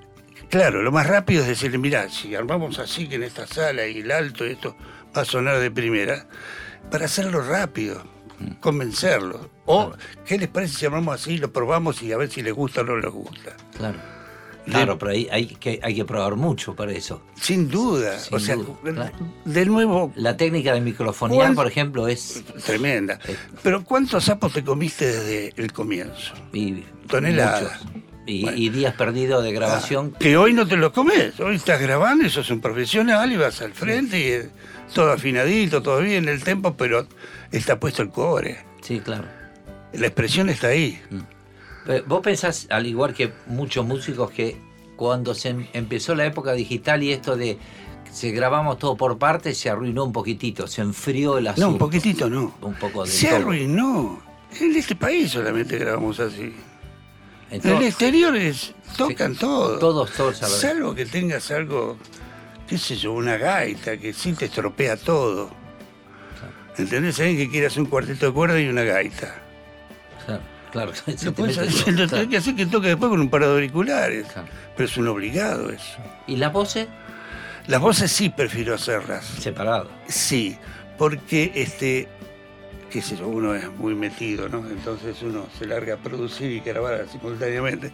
claro, lo más rápido es decirle, mirá, si armamos así que en esta sala y el alto, esto va a sonar de primera, para hacerlo rápido, convencerlos. O, ¿qué les parece si armamos así, lo probamos y a ver si les gusta o no les gusta? Claro. Claro, pero ahí hay que, hay que probar mucho para eso. Sin duda. Sin o sea, duda, claro. de nuevo... La técnica de microfonía, ¿Cuál? por ejemplo, es... Tremenda. Pero ¿cuántos sapos te comiste desde el comienzo? Y, Toneladas. muchos. Y, Bueno. y días perdidos de grabación. Ah, que hoy no te lo comes. Hoy estás grabando y sos un profesional y vas al frente y eh, todo afinadito, todo bien, el tempo, pero está puesto el cobre. Sí, claro. La expresión está ahí. Pero vos pensás, al igual que muchos músicos, que cuando se em- empezó la época digital y esto de se grabamos todo por partes, se arruinó un poquitito, se enfrió el asunto. No, un poquitito no. Un poco de Se todo. arruinó. En este país solamente grabamos así. En el Entonces, exterior es, tocan todo. todos, todos, a ver. Salvo que tengas algo, qué sé yo, una gaita, que sí te estropea todo. ¿Entendés? Alguien que quiere hacer un cuarteto de cuerda y una gaita. Claro, claro. se te Lo puedes mete hacer, todo, lo claro. tenés que hacer que toque después con un par de auriculares. Claro. Pero es un obligado eso. ¿Y las voces? Las voces sí prefiero hacerlas. Separado. Sí, porque este, qué sé yo, uno es muy metido, ¿no? Entonces uno se larga a producir y grabar simultáneamente.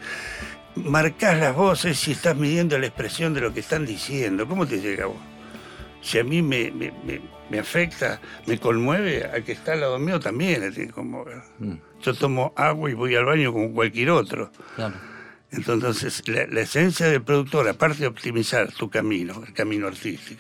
Marcás las voces y estás midiendo la expresión de lo que están diciendo. ¿Cómo te llega a vos? Si a mí me, me, me, me afecta, me conmueve, al que está al lado mío también le tiene que conmover. Mm, Yo tomo agua y voy al baño como cualquier otro. claro. Entonces, la, la esencia del productor, aparte de optimizar tu camino, el camino artístico,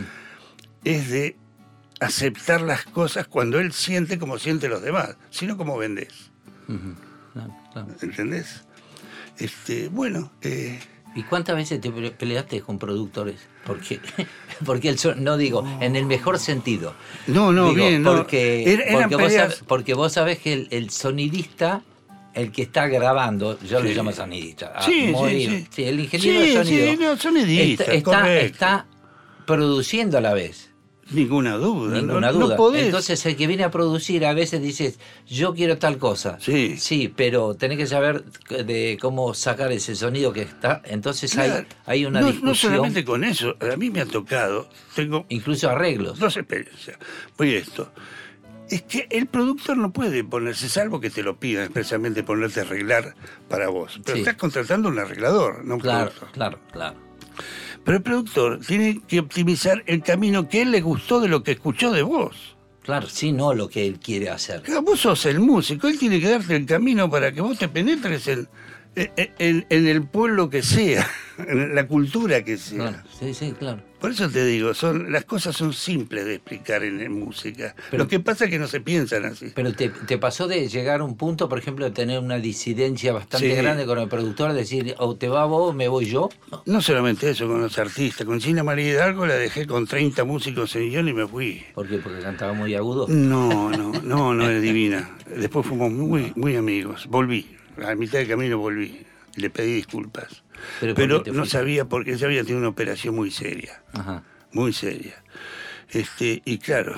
es de aceptar las cosas cuando él siente como sienten los demás, sino como vendés. Ujú, claro, claro. ¿Entendés? Este, bueno, eh, ¿Y cuántas veces te pe- peleaste con productores? Porque, porque el son- no digo, en el mejor sentido. no, no, Digo, bien, no. porque, Er- eran porque, vos peleas- sabés, porque vos sabés que el, el sonidista el que está grabando, yo Sí. lo llamo sonidista, a Sí, sí, morir. sí. Sí, el ingeniero Sí, de sonido sí, no, sonidista, está, está, correcto. está produciendo a la vez. Ninguna duda. Ninguna no, duda. No podés. Entonces el que viene a producir a veces dices, yo quiero tal cosa. Sí. Sí, pero tenés que saber de cómo sacar ese sonido que está. Entonces Claro. hay, hay una no, discusión. No solamente con eso, a mí me ha tocado, tengo incluso arreglos. dos experiencias. Voy a esto. Es que el productor no puede ponerse, salvo que te lo pidan expresamente, ponerte a arreglar para vos. Pero Sí. estás contratando un arreglador, no un Claro, productor. claro, claro. Pero el productor tiene que optimizar el camino que él le gustó de lo que escuchó de vos. Claro, sí, no lo que él quiere hacer. Claro, vos sos el músico, él tiene que darte el camino para que vos te penetres en, en, en- en el pueblo que sea, en la cultura que sea. Claro, sí, sí, claro. Por eso te digo, son las cosas son simples de explicar en, en música. Pero- Lo que pasa es que no se piensan así. Pero te, te pasó de llegar a un punto, por ejemplo, de tener una disidencia bastante Sí. grande con el productor, decir, o te va vos o me voy yo. No solamente eso, con los artistas. Con Gina María Hidalgo la dejé con treinta músicos en guión y me fui. ¿Por qué? Porque cantaba muy agudo. No, no, no, no es divina. Después fuimos muy, muy amigos. Volví. A mitad del camino volví. Le pedí disculpas. Pero, ¿por Pero qué te no fuiste? sabía porque ella había tenido una operación muy seria. Ajá. Muy seria. Este, y claro,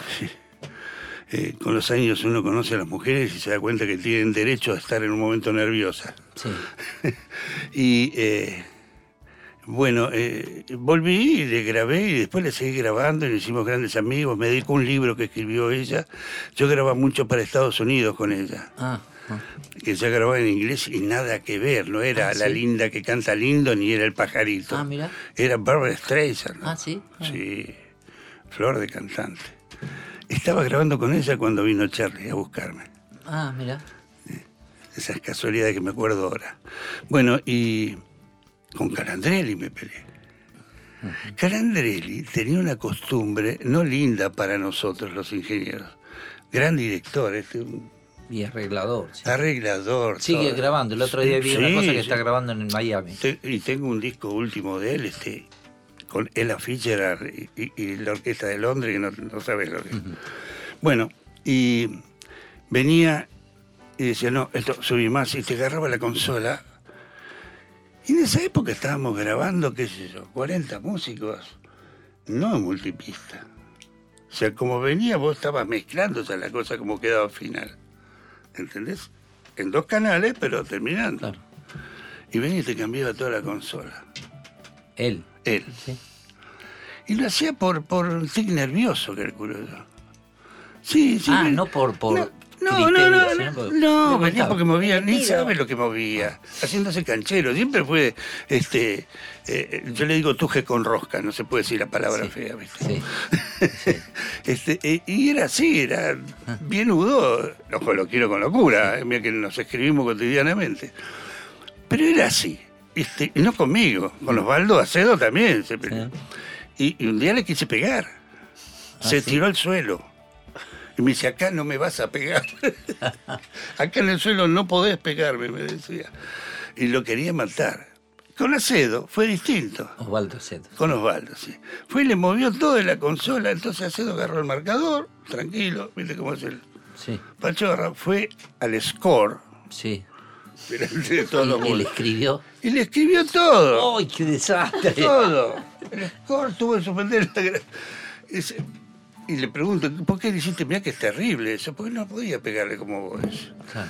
eh, con los años uno conoce a las mujeres y se da cuenta que tienen derecho a estar en un momento nerviosa. Sí. Y eh, bueno, eh, volví y le grabé y después le seguí grabando y nos hicimos grandes amigos. Me dedicó un libro que escribió ella. Yo grababa mucho para Estados Unidos con ella. Ah, ah. Que ella grababa en inglés y nada que ver. No era Ah, la ¿sí? linda que canta lindo ni era el pajarito. Ah, mira. Era Barbra Streisand. Ah, sí. Ah. Sí, flor de cantante. Estaba grabando con ella cuando vino Charlie a buscarme. Ah, mira. Esas casualidades que me acuerdo ahora. Bueno, y con Calandrelli me peleé. Calandrelli tenía una costumbre no linda para nosotros los ingenieros. Gran director, este, un Y arreglador. Sí. arreglador. Sigue todo. grabando. El otro día vi una Sí, cosa que sí. está grabando en Miami. Te- y tengo un disco último de él, este, con Ella Fitzgerald y, y- y la Orquesta de Londres, que no, no sabes lo que es. Bueno, y venía y decía, no, esto subí más, y te agarraba la consola. Y en esa época estábamos grabando, qué sé yo, cuarenta músicos, no en multipista. O sea, como venía, vos estabas mezclando ya la cosa como quedaba al final. ¿Entendés? En dos canales, pero terminando. Claro. Y venía y te cambiaba toda la consola. Él. Él. Sí. Y lo hacía por, por un tic nervioso, calculo yo. Sí, sí. Ah, ven- no por, por No, no, criterio, no, sino no, por- no, le venía gustaba. porque movía, ni Divertido. sabe lo que movía, haciéndose canchero, siempre fue, este, eh, yo le digo tuje con rosca, no se puede decir la palabra Sí, fea, ¿viste? sí. este, eh, y era así, era bien udo, ojo, lo quiero con locura, eh, mira que nos escribimos cotidianamente, pero era así, este, y no conmigo, con Osvaldo Acedo también se peleó. Y, y un día le quise pegar, se sí? tiró al suelo. Y me dice, acá no me vas a pegar. Acá en el suelo no podés pegarme, me decía. Y lo quería matar. Con Acedo fue distinto. Osvaldo Acedo. Con Osvaldo, sí. Fue y le movió todo de la consola. Entonces Acedo agarró el marcador, tranquilo, viste cómo es el Sí, pachorra. Fue al score, sí. delante de todos los Y él mundos. escribió. Y le escribió todo. ¡Ay, qué desastre! Todo. El score tuvo que suspender la gra- Ese- Y le pregunto, ¿por qué le hiciste? Mirá que es terrible eso, porque no podía pegarle como vos. Claro.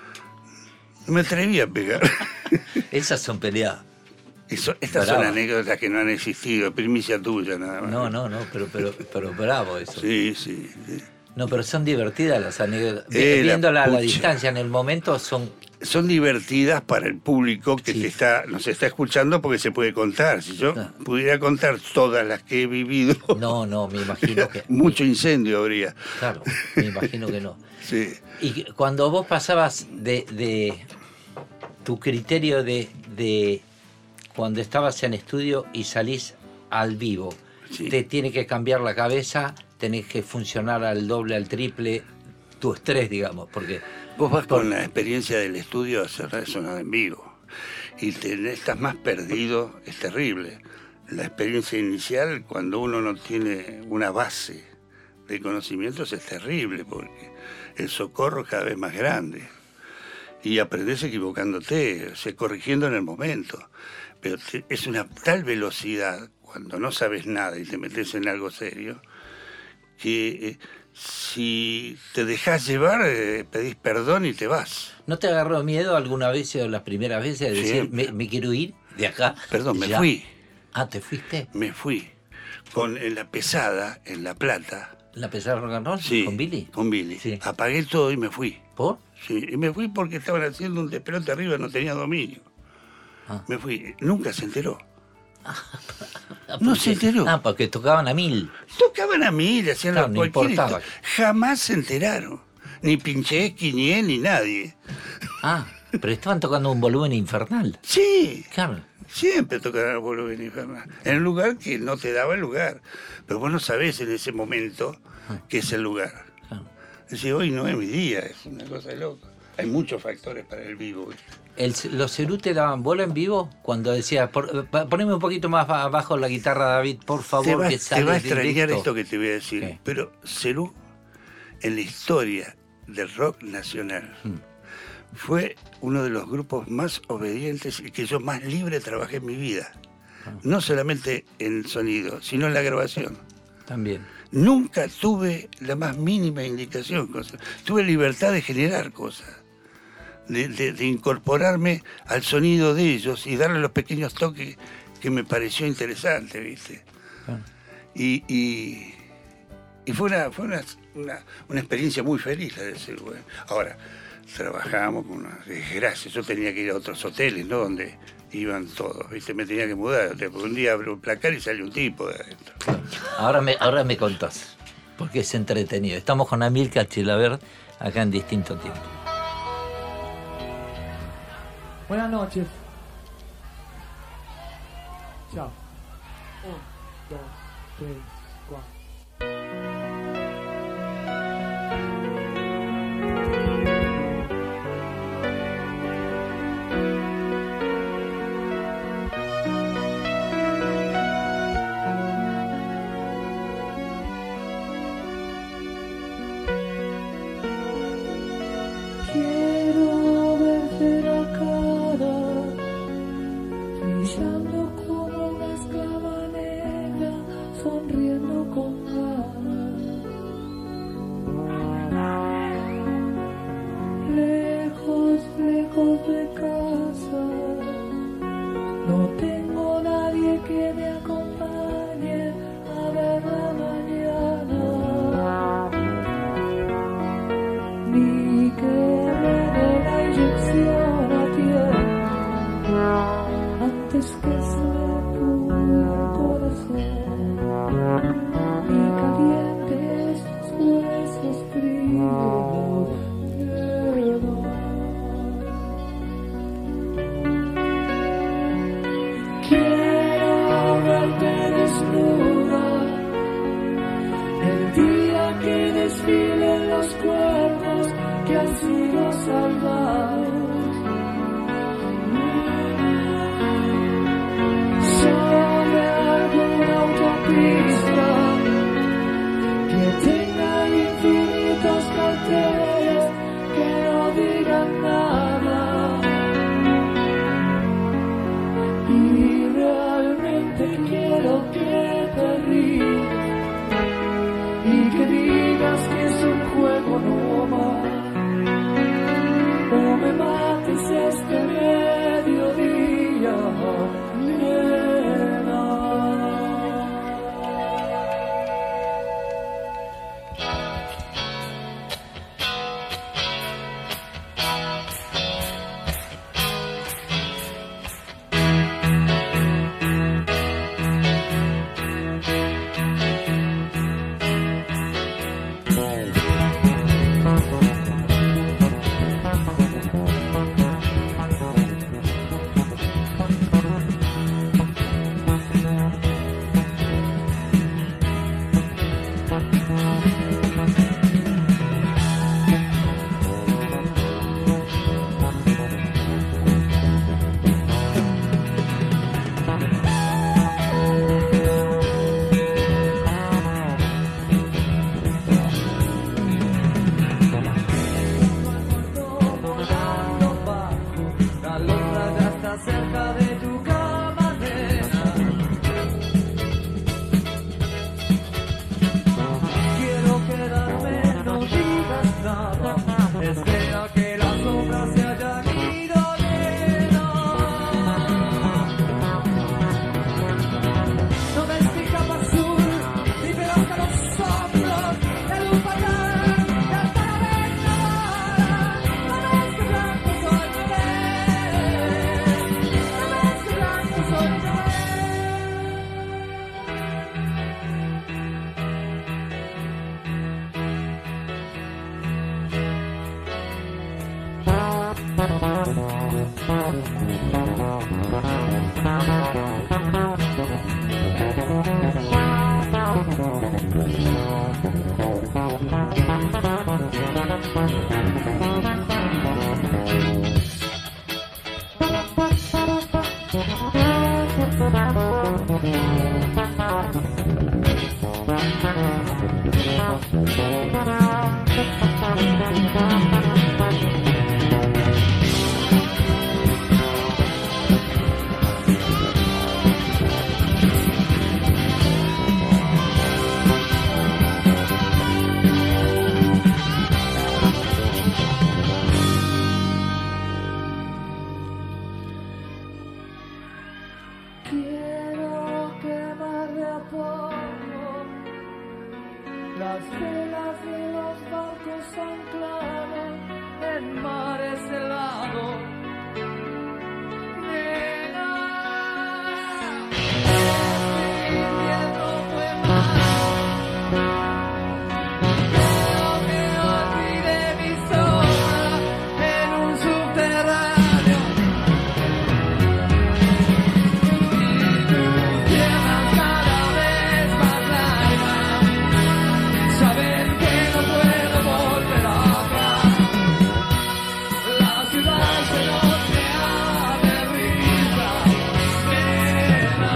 No me atreví a pegar. Esas son peleadas. Eso, estas Brava. son anécdotas que no han existido, primicia tuya nada más. No, no, no, pero, pero, pero bravo eso. Sí, sí, sí. No, pero son divertidas las anécdotas. Vi- Eh, la Viéndola a la pucha. distancia en el momento son... Son divertidas para el público que Sí. te está, nos está escuchando porque se puede contar. Si yo Ah. pudiera contar todas las que he vivido, No, no, me imagino que... mucho incendio habría. Claro, me imagino que no. Sí. Y cuando vos pasabas de, de tu criterio de, de cuando estabas en estudio y salís al vivo, Sí. te tiene que cambiar la cabeza, tenés que funcionar al doble, al triple, tu estrés, digamos, porque Vos vas Por- con la experiencia del estudio a hacer sonar en vivo y te, estás más perdido, es terrible. La experiencia inicial, cuando uno no tiene una base de conocimientos, es terrible porque el socorro es cada vez más grande. y aprendés equivocándote, o sea, corrigiendo en el momento. Pero te- es una tal velocidad cuando no sabes nada y te metes en algo serio, que eh, si te dejas llevar, eh, pedís perdón y te vas. ¿No te agarró miedo alguna vez o las primeras veces de decir, Siempre. me, me quiero ir de acá? Perdón, me Ya. fui. Ah, ¿te fuiste? Me fui. Con en la pesada, en La Plata. ¿La pesada rock and roll? Sí, ¿Con Billy? Con Billy. Sí. Apagué todo y me fui. ¿Por? Sí, y me fui porque estaban haciendo un despelote arriba, no tenía dominio. Ah. Me fui. Nunca se enteró. Ah, No porque- se enteró. Ah, porque tocaban a mil. Tocaban a mí, le hacían Claro, la no cualquier importaba. histo- Jamás se enteraron. Ni Pincheski, ni él, ni nadie. Ah, pero estaban tocando un volumen infernal. Sí, Claro. siempre tocaron el volumen infernal. En un lugar que no te daba el lugar. Pero vos no sabés en ese momento qué es el lugar. Claro. Decís, hoy no es mi día, es una cosa de loco. Hay muchos factores para el vivo. ¿viste? El, ¿Los Cerú te daban bola en vivo? Cuando decías, por, pa- poneme un poquito más ba- abajo la guitarra, David, por favor, Te va, que te sale va a extrañar directo. esto que te voy a decir. ¿Qué? Pero Cerú, en la historia del rock nacional, Hmm. fue uno de los grupos más obedientes y que yo más libre trabajé en mi vida. Ah. No solamente en el sonido, sino en la grabación. También. Nunca tuve la más mínima indicación. Cosa. Tuve libertad de generar cosas, de, de- de incorporarme al sonido de ellos y darle los pequeños toques que me pareció interesante, ¿viste? Ah. Y, y, y fue, una, fue una, una, una experiencia muy feliz la de ese lugar. Ahora, trabajábamos con una desgracia. Yo tenía que ir a otros hoteles, ¿no? Donde iban todos, ¿viste? Me tenía que mudar, porque un día abro un placar y sale un tipo de adentro. Ahora me, ahora me contás, porque es entretenido. Estamos con Amilcar Chilavert acá en Distinto Tiempo. Buenas noches. Chao. Un, dos, tres, cuatro. Quiero verte la cara, brillando como una esclava negra, sonriendo con Quiero quemar de a poco las velas de los barcos anclados en mares helados. Nena, este invierno fue malo. Quiero que olvide mi sombra en un subterráneo. Tierras cada vez más largas, saber que no puedo volver atrás. La ciudad se nos de risa, nena.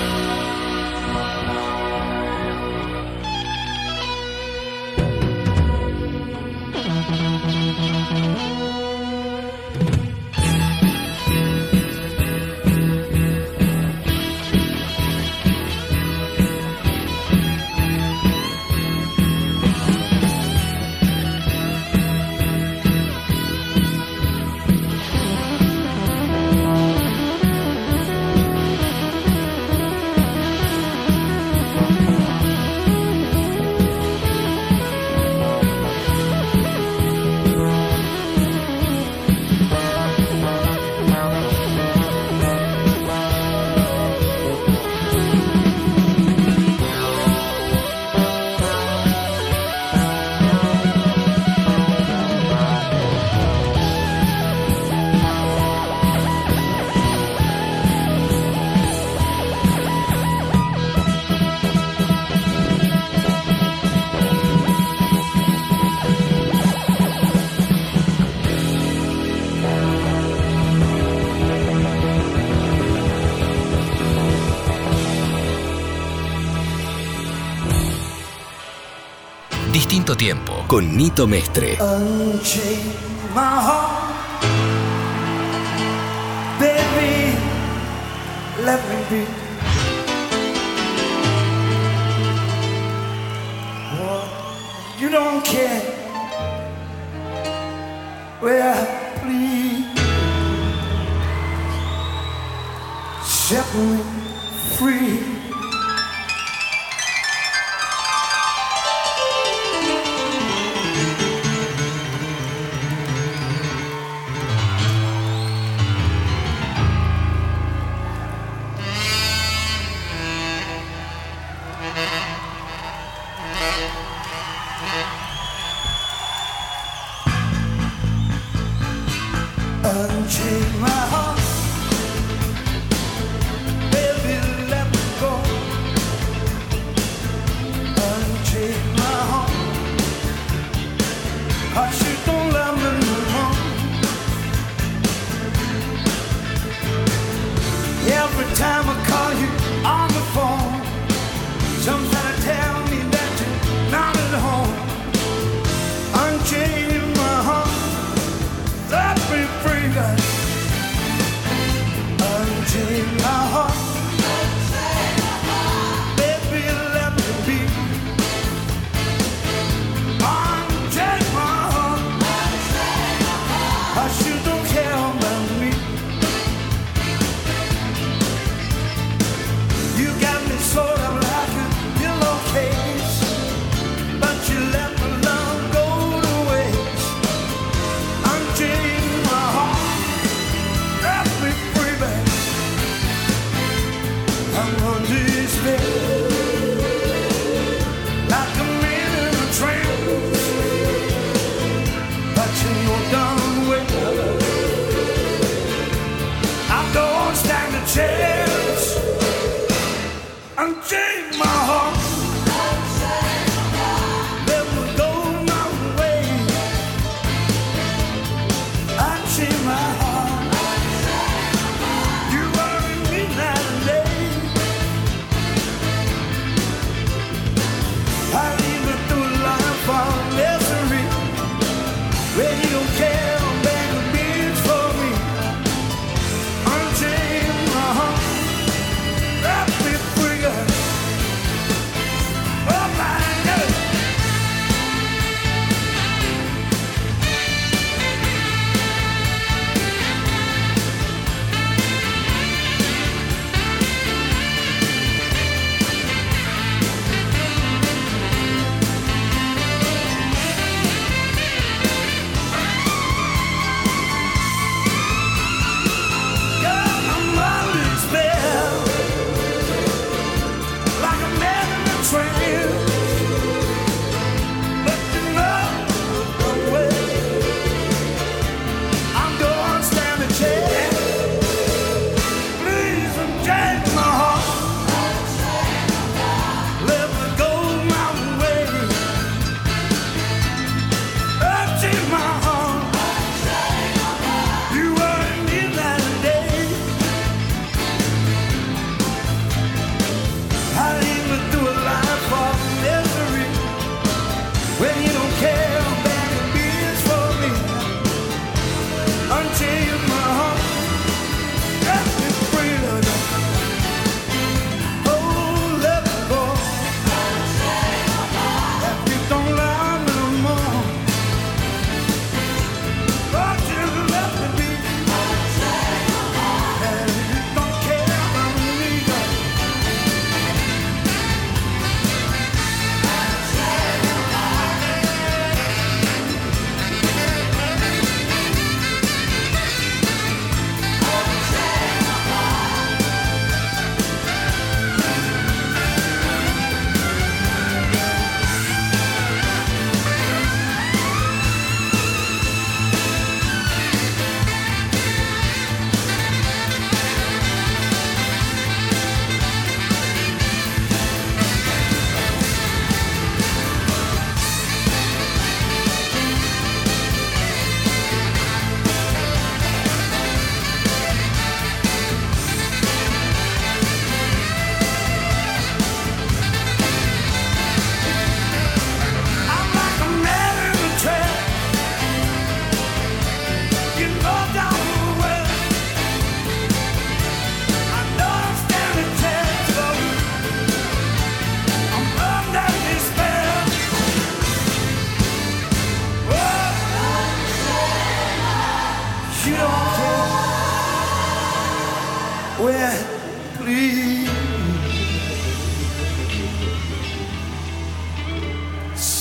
Distinto tiempo con Nito Mestre. Unchain my heart, baby, let me be. Well, you don't care, well, please set me free. Unchain my heart, baby, let me go. Unchain my heart, 'cause you don't love me no more. Every time I call you on the phone, somebody tell me that you're not at home. Unchain my heart, let me free.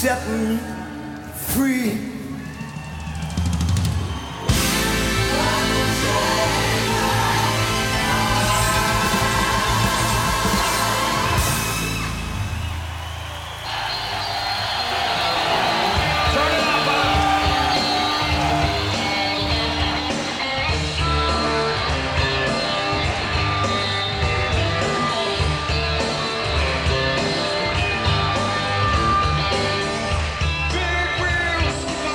setting free. Big wheels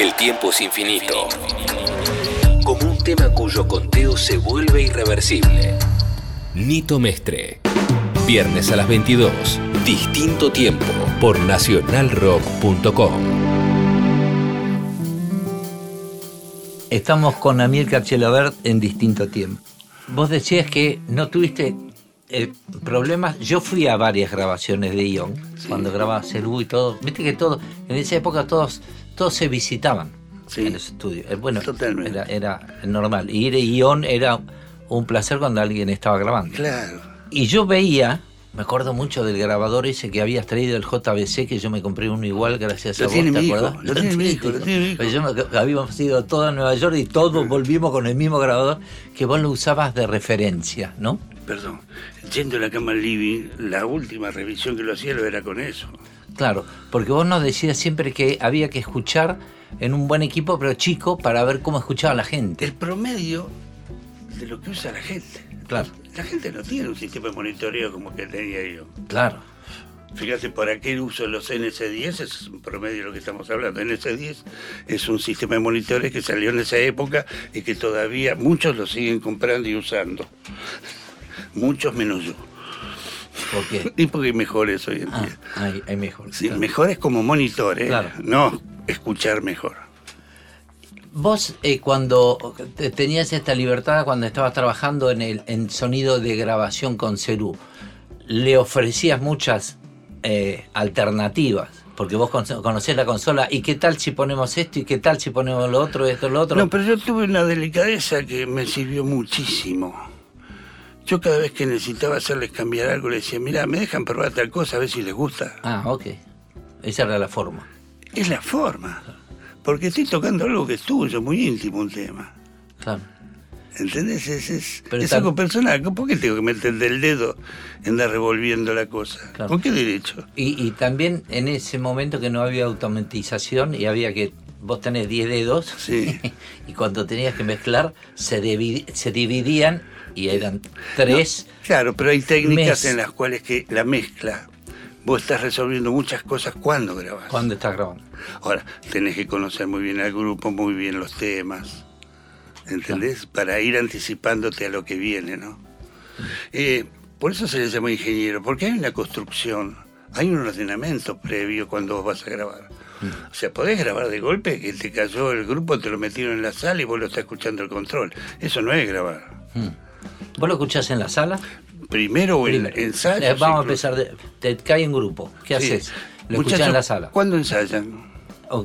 El tiempo es infinito. Como un tema cuyo conteo se vuelve irreversible. Nito Mestre. Viernes a las veintidós. Distinto tiempo. Por nacional rock punto com. Estamos con Amílcar Chilavert en Distinto Tiempo. Vos decías que no tuviste eh, problemas. Yo fui a varias grabaciones de Ion, sí. Cuando grababa Cerú y todo. Viste que todo, en esa época todos, todos se visitaban, sí. En los estudios. Eh, bueno, era, era normal. Ir a Ion era un placer cuando alguien estaba grabando. Claro. Y yo veía, me acuerdo mucho del grabador ese que habías traído, el J B C, que yo me compré uno igual gracias lo a vos, tiene ¿te mi acuerdas? Hijo, lo, lo tiene mi hijo, lo tiene mi hijo. Pues yo me, habíamos ido todos a Nueva York y todos volvimos con el mismo grabador que vos lo usabas de referencia, ¿no? Perdón, yendo a la cama al living, la última revisión que lo hacía lo era con eso. Claro, porque vos nos decías siempre que había que escuchar en un buen equipo, pero chico, para ver cómo escuchaba la gente. El promedio de lo que usa la gente. Claro. La gente no tiene un sistema de monitoreo como que tenía yo. Claro. Fíjate, por aquel uso de los N S diez, es un promedio de lo que estamos hablando. N S diez es un sistema de monitores que salió en esa época y que todavía muchos lo siguen comprando y usando. Muchos menos yo. ¿Por qué? Y porque hay mejores hoy en ah, día. Hay, hay mejores. Sí, claro. Mejores como monitores, claro. No escuchar mejor. Vos, eh, cuando te, tenías esta libertad, cuando estabas trabajando en el en sonido de grabación con Cerú, ¿le ofrecías muchas eh, alternativas? Porque vos conocés la consola, ¿y qué tal si ponemos esto? ¿Y qué tal si ponemos lo otro, esto, lo otro? No, pero yo tuve una delicadeza que me sirvió muchísimo. Yo cada vez que necesitaba hacerles cambiar algo, les decía, mira, me dejan probar tal cosa, a ver si les gusta. Ah, ok. Esa era la forma. Es la forma. Porque estoy tocando algo que es tuyo, muy íntimo un tema. Claro. ¿Entendés? Es, es, Pero es tal... algo personal. ¿Por qué tengo que meter el dedo en andar revolviendo la cosa? Claro. ¿Con qué derecho? Y, y también en ese momento que no había automatización y había que... Vos tenés diez dedos, sí. Y cuando tenías que mezclar se, divid, se dividían y eran tres. No, claro, pero hay técnicas mes. en las cuales que la mezcla, vos estás resolviendo muchas cosas cuando grabás. Cuando estás grabando. Ahora, tenés que conocer muy bien al grupo, muy bien los temas, ¿entendés? Claro. Para ir anticipándote a lo que viene, ¿no? Eh, por eso se le llama ingeniero, porque hay una construcción, hay un ordenamiento previo cuando vos vas a grabar. O sea, podés grabar de golpe, que te cayó el grupo, te lo metieron en la sala y vos lo estás escuchando el control. Eso no es grabar. ¿Vos lo escuchás en la sala? Primero el Primero. ensayo. Eh, vamos a empezar, de, te cae en grupo. ¿Qué sí. haces? Lo Muchachos, escuchás en la sala. ¿Cuándo ensayan? Ok.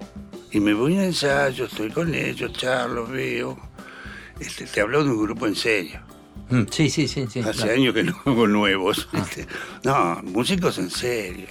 Y me voy a un ensayo, estoy con ellos, charlo, veo. Este, te hablo de un grupo en serio. Mm, sí, sí, sí. sí Hace claro. años que no hago nuevos. Ah. Este, no, músicos en serio.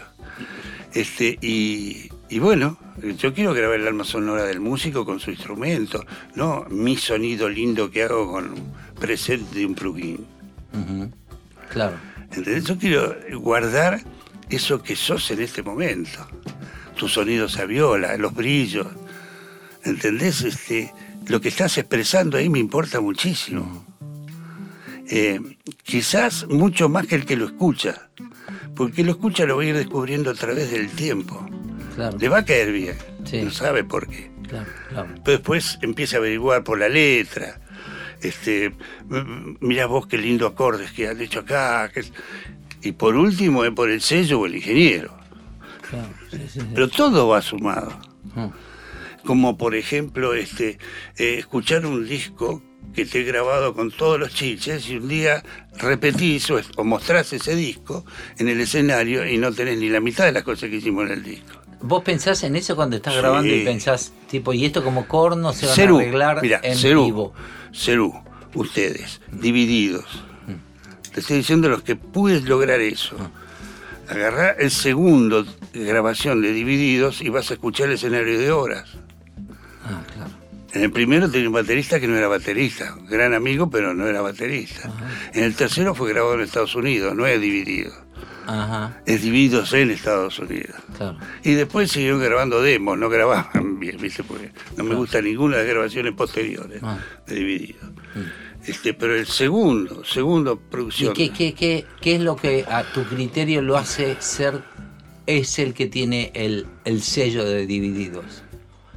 Este, y, y bueno, yo quiero grabar el alma sonora del músico con su instrumento, no mi sonido lindo que hago con un preset de un plugin. Uh-huh. Claro. ¿Entendés? Yo quiero guardar eso que sos en este momento. Tus sonidos a viola, los brillos. ¿Entendés? Este, lo que estás expresando ahí me importa muchísimo. Eh, quizás mucho más que el que lo escucha. Porque el que lo escucha lo va a ir descubriendo a través del tiempo. Claro. Le va a caer bien. Sí. No sabe por qué. Claro, claro. Pero después empieza a averiguar por la letra. Este, mirá vos qué lindo acordes que han hecho acá. Que... Y por último es por el sello o el ingeniero. Claro, sí, sí, sí. Pero todo va sumado. Uh. Como por ejemplo este, eh, escuchar un disco que te he grabado con todos los chiches y un día repetís o, o mostrás ese disco en el escenario y no tenés ni la mitad de las cosas que hicimos en el disco. ¿Vos pensás en eso cuando estás Sí. grabando y pensás, tipo, y esto como corno se van Cerú, a arreglar mirá, en Cerú, vivo? Cerú, ustedes, divididos. Te estoy diciendo los que pudes lograr eso. Agarrá el segundo de grabación de Divididos y vas a escuchar el escenario de Horas. Ah, claro. En el primero tenía un baterista que no era baterista, gran amigo, pero no era baterista. Ajá. En el tercero fue grabado en Estados Unidos, no es Dividido. Ajá. Es Divididos en Estados Unidos. Claro. Y después siguieron grabando demos, no grababan bien, ¿viste? Porque no me gusta ninguna de las grabaciones posteriores Ah. de Divididos. Este, pero el segundo, segundo producción. ¿Y qué, qué, qué, qué es lo que a tu criterio lo hace ser, es el que tiene el, el sello de Divididos?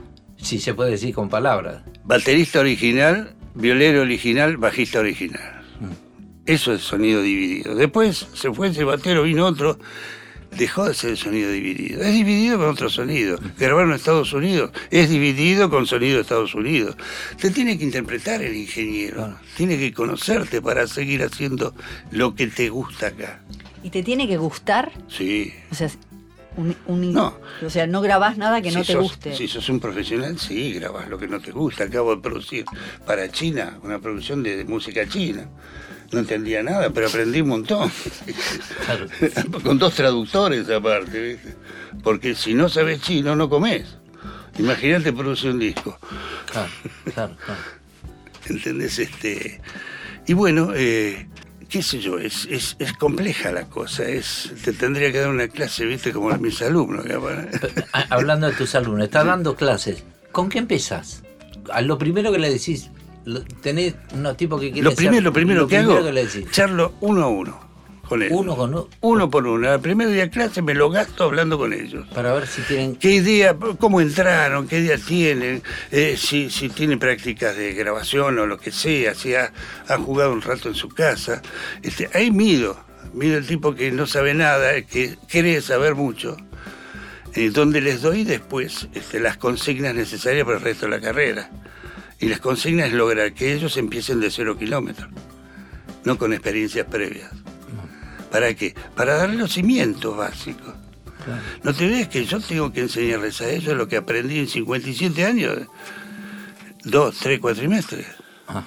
Si se puede decir con palabras. Baterista original, violero original, bajista original. Eso es sonido dividido. Después se fue ese batero, vino otro, dejó de ser el sonido dividido. Es dividido con otro sonido. Grabar en Estados Unidos es dividido con sonido de Estados Unidos. Te tiene que interpretar el ingeniero, claro. Tiene que conocerte para seguir haciendo lo que te gusta acá. ¿Y te tiene que gustar? Sí. O sea, un, un, no. O sea, no grabás nada que si no te sos, guste. Si sos un profesional, sí, grabás lo que no te gusta. Acabo de producir para China una producción de música china. No entendía nada, pero aprendí un montón. Claro. Con dos traductores aparte, ¿viste? Porque si no sabes chino, no comés. Imagínate producir un disco. Claro, claro, claro. ¿Entendés? Este... Y bueno, eh, qué sé yo, es, es, es compleja la cosa. Es, te tendría que dar una clase, ¿viste? Como a mis alumnos. Hablando de tus alumnos, estás dando clases. ¿Con qué empezás? A lo primero que le decís... Tenés unos tipos que quieren lo primero, ser, lo primero lo que primero hago, que le decís. charlo uno a uno con ellos. Uno con uno. Uno por uno. El primer día de clase me lo gasto hablando con ellos. Para ver si tienen... ¿Qué idea, cómo entraron, qué idea tienen, eh, si, si tienen prácticas de grabación o lo que sea, si ha, ha jugado un rato en su casa? Este, ahí mido, mido el tipo que no sabe nada, que quiere saber mucho, eh, donde les doy después este, las consignas necesarias para el resto de la carrera. Y las consignas es lograr que ellos empiecen de cero kilómetros, no con experiencias previas. ¿Para qué? Para darle los cimientos básicos. Claro. No te ves que yo tengo que enseñarles a ellos lo que aprendí en cincuenta y siete años, dos, tres cuatrimestres. Ah.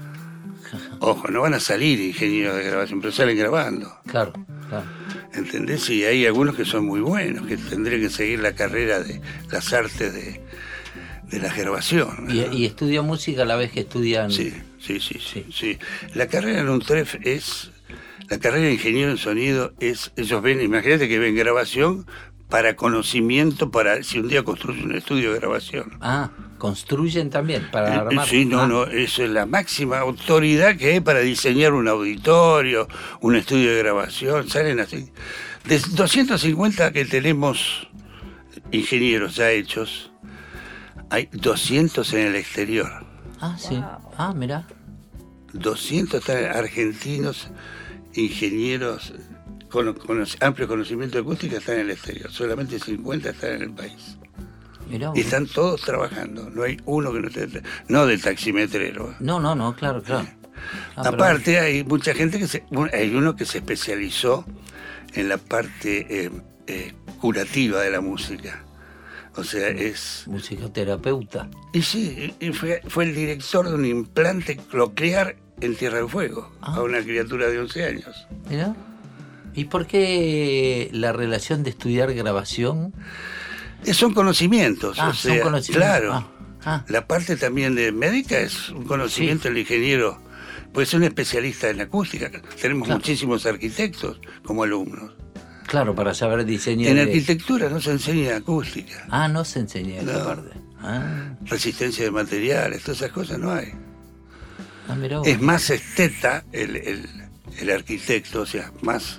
Ojo, no van a salir ingenieros de grabación, pero salen grabando. Claro, claro. ¿Entendés? Y hay algunos que son muy buenos, que tendrían que seguir la carrera de las artes de... de la grabación. ¿Y, ¿Y estudia música a la vez que estudian? Sí, sí, sí, sí, sí. La carrera en UNTREF es, la carrera de ingeniero en sonido es, ellos ven, imagínate que ven grabación para conocimiento, para si un día construyen un estudio de grabación. Ah, construyen también para armar. Sí, no, ah. no, eso es la máxima autoridad que hay para diseñar un auditorio, un estudio de grabación, salen así. De doscientos cincuenta que tenemos ingenieros ya hechos, hay doscientos en el exterior. Ah, sí. Wow. Ah, mira. doscientos están argentinos, ingenieros con, con amplio conocimiento de acústica están en el exterior. Solamente cincuenta están en el país. Mirá, y están todos trabajando. No hay uno que no esté... No del taximetrero. No, no, no, claro, claro. Ah, aparte pero... hay mucha gente que se... Hay uno que se especializó en la parte eh, eh, curativa de la música. O sea, es... musicoterapeuta. Y sí, y fue, fue el director de un implante coclear en Tierra del Fuego, ah. a una criatura de once años. ¿Mira? ¿Y por qué la relación de estudiar grabación? Eh, son conocimientos, ah, o sea, son conocimientos. Claro. Ah, ah. La parte también de médica es un conocimiento del sí. ingeniero, puede ser un especialista en acústica. Tenemos claro. muchísimos arquitectos como alumnos. Claro, para saber diseño. En de... arquitectura no se enseña acústica. Ah, no se enseña esa no. parte. Ah. Resistencia de materiales, todas esas cosas no hay. Ah, mirá vos. Es más esteta el, el, el arquitecto, o sea, más...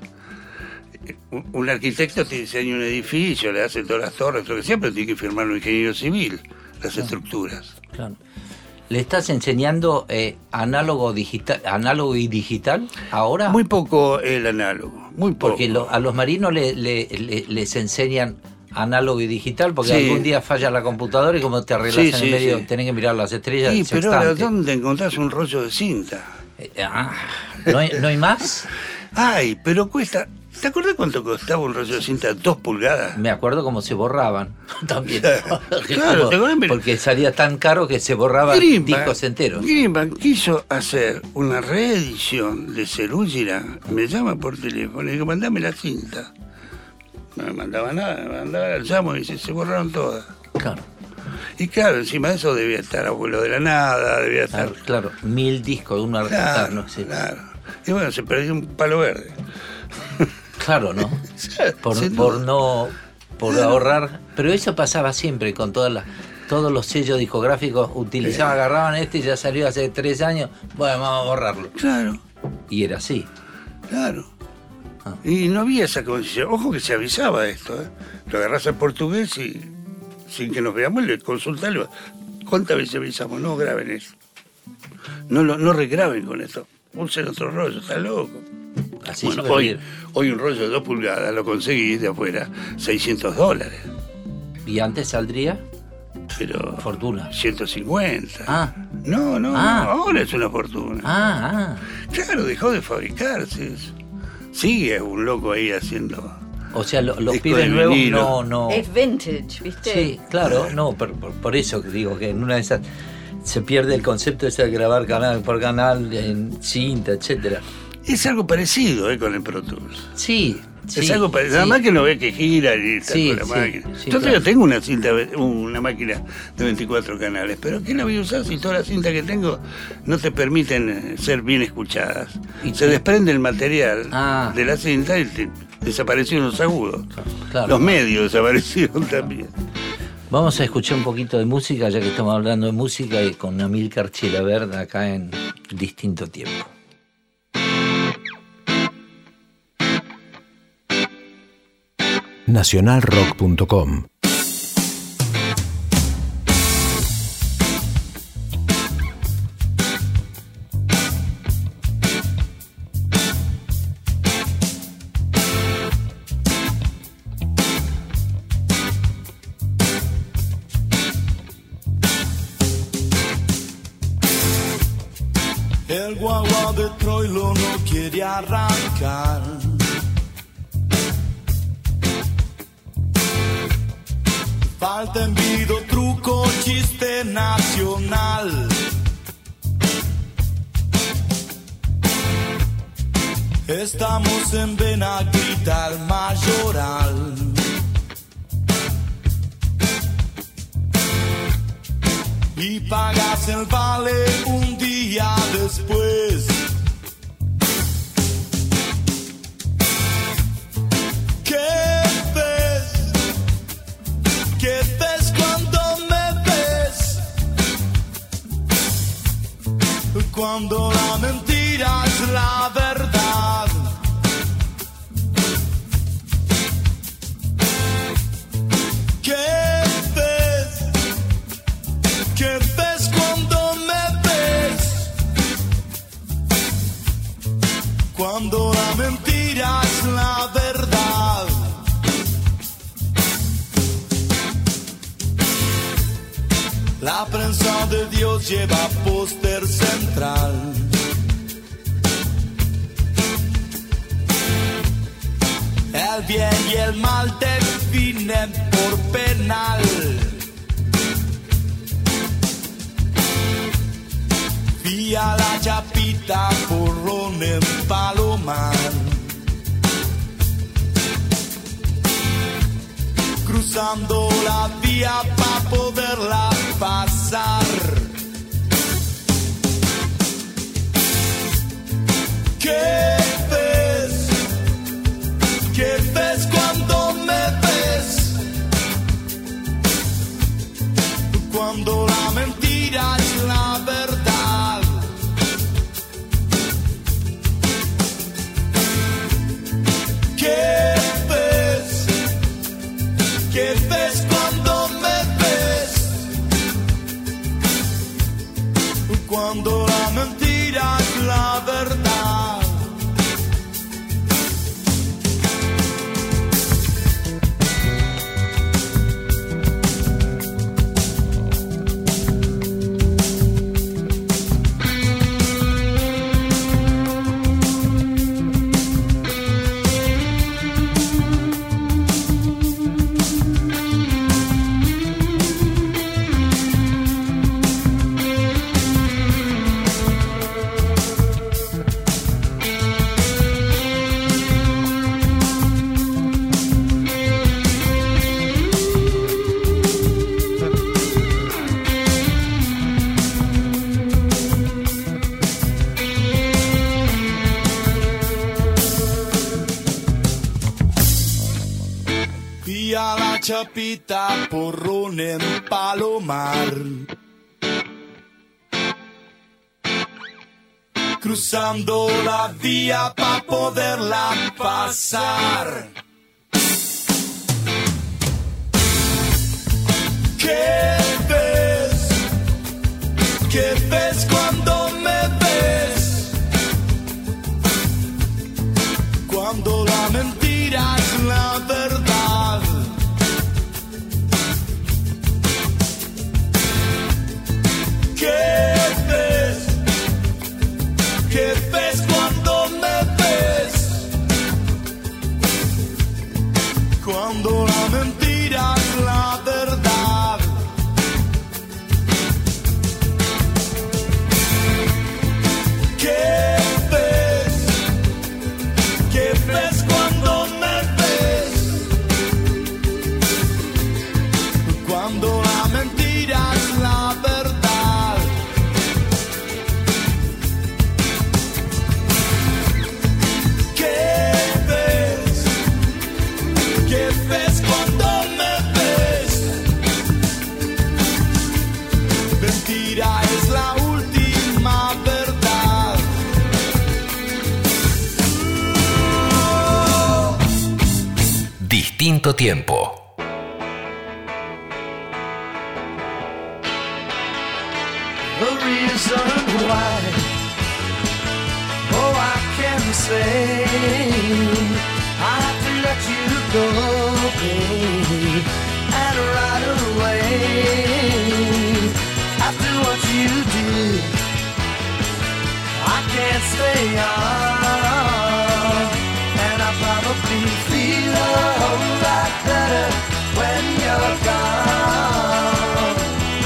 Un, un arquitecto te diseña un edificio, le hace todas las torres, lo que sea, pero tiene que firmar un ingeniero civil, las claro. estructuras. Claro. ¿Le estás enseñando eh, análogo digital, análogo y digital ahora? Muy poco el análogo, muy poco. Porque lo, a los marinos le, le, le, les enseñan análogo y digital, porque sí. algún día falla la computadora y como te arreglas sí, en sí, el medio, sí. tenés que mirar las estrellas. Sí, pero ahora, ¿dónde encontrás un rollo de cinta? Eh, ah, ¿no, hay, ¿No hay más? Ay, pero cuesta... ¿Te acuerdas cuánto costaba un rollo de cinta? Dos pulgadas. Me acuerdo cómo se borraban también. Claro, ¿te acuerdas? Porque salía tan caro que se borraban Greenback, discos enteros. Greenback quiso hacer una reedición de Cerúgira. Me llama por teléfono y dijo, mandame la cinta. No me mandaba nada, me mandaba el llamo y dice, se borraron todas. Claro. Y claro, encima de eso debía estar Abuelo de la Nada, debía estar... Claro, claro. mil discos, uno al claro, no sé. Claro. Y bueno, se perdió un palo verde. Claro, ¿no? Por, por no por claro. ahorrar. Pero eso pasaba siempre con todas las, todos los sellos discográficos. Utilizaban, agarraban este y ya salió hace tres años. Bueno, vamos a borrarlo. Claro. Y era así. Claro. Ah. Y no había esa conciencia. Ojo que se avisaba esto, ¿eh? Lo agarrás al portugués y sin que nos veamos, le consultalo. ¿Cuántas veces avisamos? No graben eso. No, lo, no regraben con esto. Usen otro rollo, está loco. Así bueno, se hoy, hoy un rollo de dos pulgadas lo conseguís de afuera, seiscientos dólares. ¿Y antes saldría? Pero fortuna. ciento cincuenta. Ah. No, no, Ah. no, ahora es una fortuna. Ah, ah. Claro, dejó de fabricarse. Sigue un loco ahí haciendo. O sea, lo- los disco pibes de nuevos vinilo. no, no. Es vintage, ¿viste? Sí, claro, no, por, por, por eso que digo que en una de esas se pierde el concepto ese de grabar canal por canal en cinta, etcétera. Es algo parecido eh, con el Pro Tools. Sí, Es sí, algo parecido. sí. Nada más que no ve que gira y está Sí, con la sí, máquina. sí, Yo todavía claro. tengo una cinta, una máquina de veinticuatro canales, pero ¿qué la voy a usar si todas las cintas que tengo no te permiten eh, ser bien escuchadas? Y Se sí. desprende el material Ah. de la cinta y te- desaparecieron los agudos. Claro. Los medios desaparecieron también. Vamos a escuchar un poquito de música, ya que estamos hablando de música, y con Amílcar Chilavert acá en Distinto Tiempo. nacional rock punto com. El guagua de Troilo no quiere arrancar. Falta envido, truco, chiste nacional. Estamos en Benaguita, el Mayoral. Y pagas el vale un día después. ¿Qué ves? ¿Qué ves cuando me ves? Cuando la mentira es la verdad. ¿Qué ves? ¿Qué ves cuando me ves? Cuando la mentira es la verdad. La prensa de Dios lleva póster central. El bien y el mal definen por penal. Vía la chapita, porrón en Palomar. Cruzando la vía para poderla pasar. ¿Qué ves? ¿Qué ves cuando me ves? Cuando la mentira es la verdad. ¿Qué ves? ¿Qué ves cuando me ves? Cuando la mentira es la verdad. Vía la chapita, porrón en Palomar. Cruzando la vía para poderla pasar. ¿Qué ves? ¿Qué ves cuando me ves? Cuando la mentira es la verdad. ¿Qué ves? ¿Qué ves cuando me ves? Cuando la mentira es la verdad. ¿Qué ves? ¿Qué ves cuando me ves? Cuando la mentira es la verdad. ¿Qué ves? ¿Qué ves cuando me ves? Mentira es la última verdad. Distinto tiempo. The reason why, oh, I can say I have to let you go, baby, and right away. After what you did, I can't stay on, and I probably feel a whole lot better when you're gone.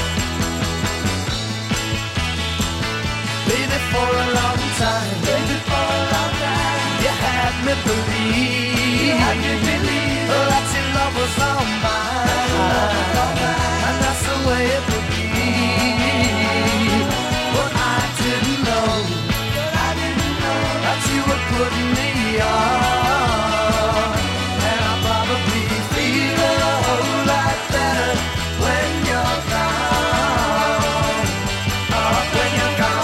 Baby, for a long time, baby, for a long time, you had me believe, you had me believe that your love was all mine, and that's the way it would be. But I didn't know, I didn't know that you were putting me on, and I probably feel a whole lot better when you're gone, oh, when you're gone.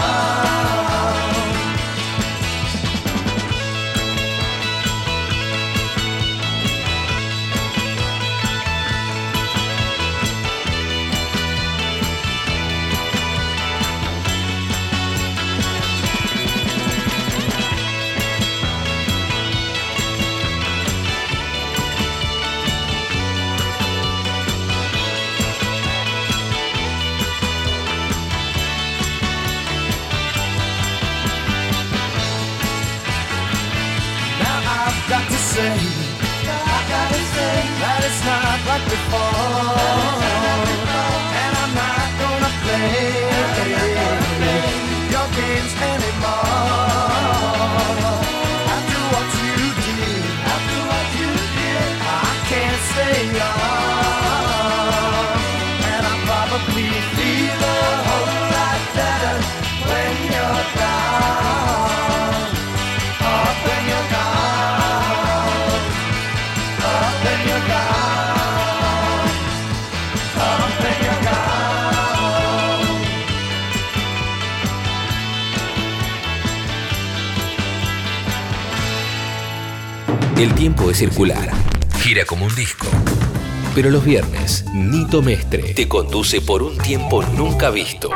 Got to say, I gotta say that it's not like before, and I'm not gonna play your games anymore. After what you did, after what you did, I can't stay on, and I probably feel a whole lot better when you're gone. Oh, when you're gone. El tiempo es circular, gira como un disco. Pero los viernes, Nito Mestre te conduce por un tiempo nunca visto.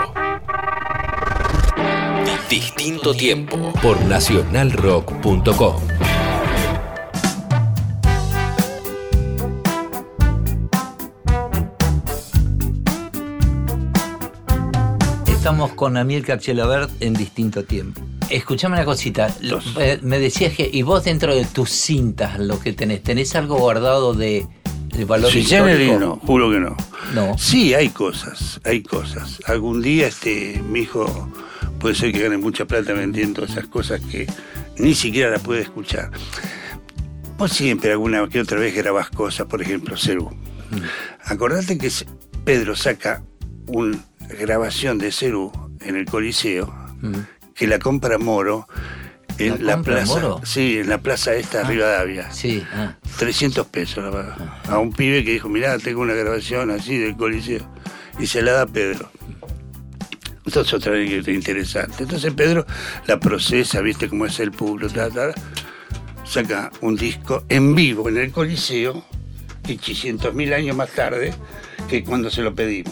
Distinto tiempo por nacional rock punto com. Estamos con Amílcar Chilavert en Distinto Tiempo. Escuchame una cosita, eh, me decías que, y vos dentro de tus cintas, lo que tenés, ¿tenés algo guardado de, de valor Sí, histórico? no, juro que no. No. Sí, hay cosas, hay cosas. Algún día este, mi hijo puede ser que gane mucha plata vendiendo esas cosas que ni siquiera la puede escuchar. Vos siempre alguna que otra vez grabás cosas, por ejemplo, Cerú. Mm. Acordate que Pedro saca una grabación de Cerú en el Coliseo, mm. que la compra Moro en ¿La la plaza. Moro? Sí, en la plaza esta, ah, Rivadavia. Sí. Ah. trescientos pesos la paga. Ah. A un pibe que dijo, mirá, tengo una grabación así del Coliseo. Y se la da a Pedro. Entonces otra vez que interesante. Entonces Pedro la procesa, viste cómo es el público, ta, ta, saca un disco en vivo en el Coliseo, y quinientos mil años más tarde que cuando se lo pedimos.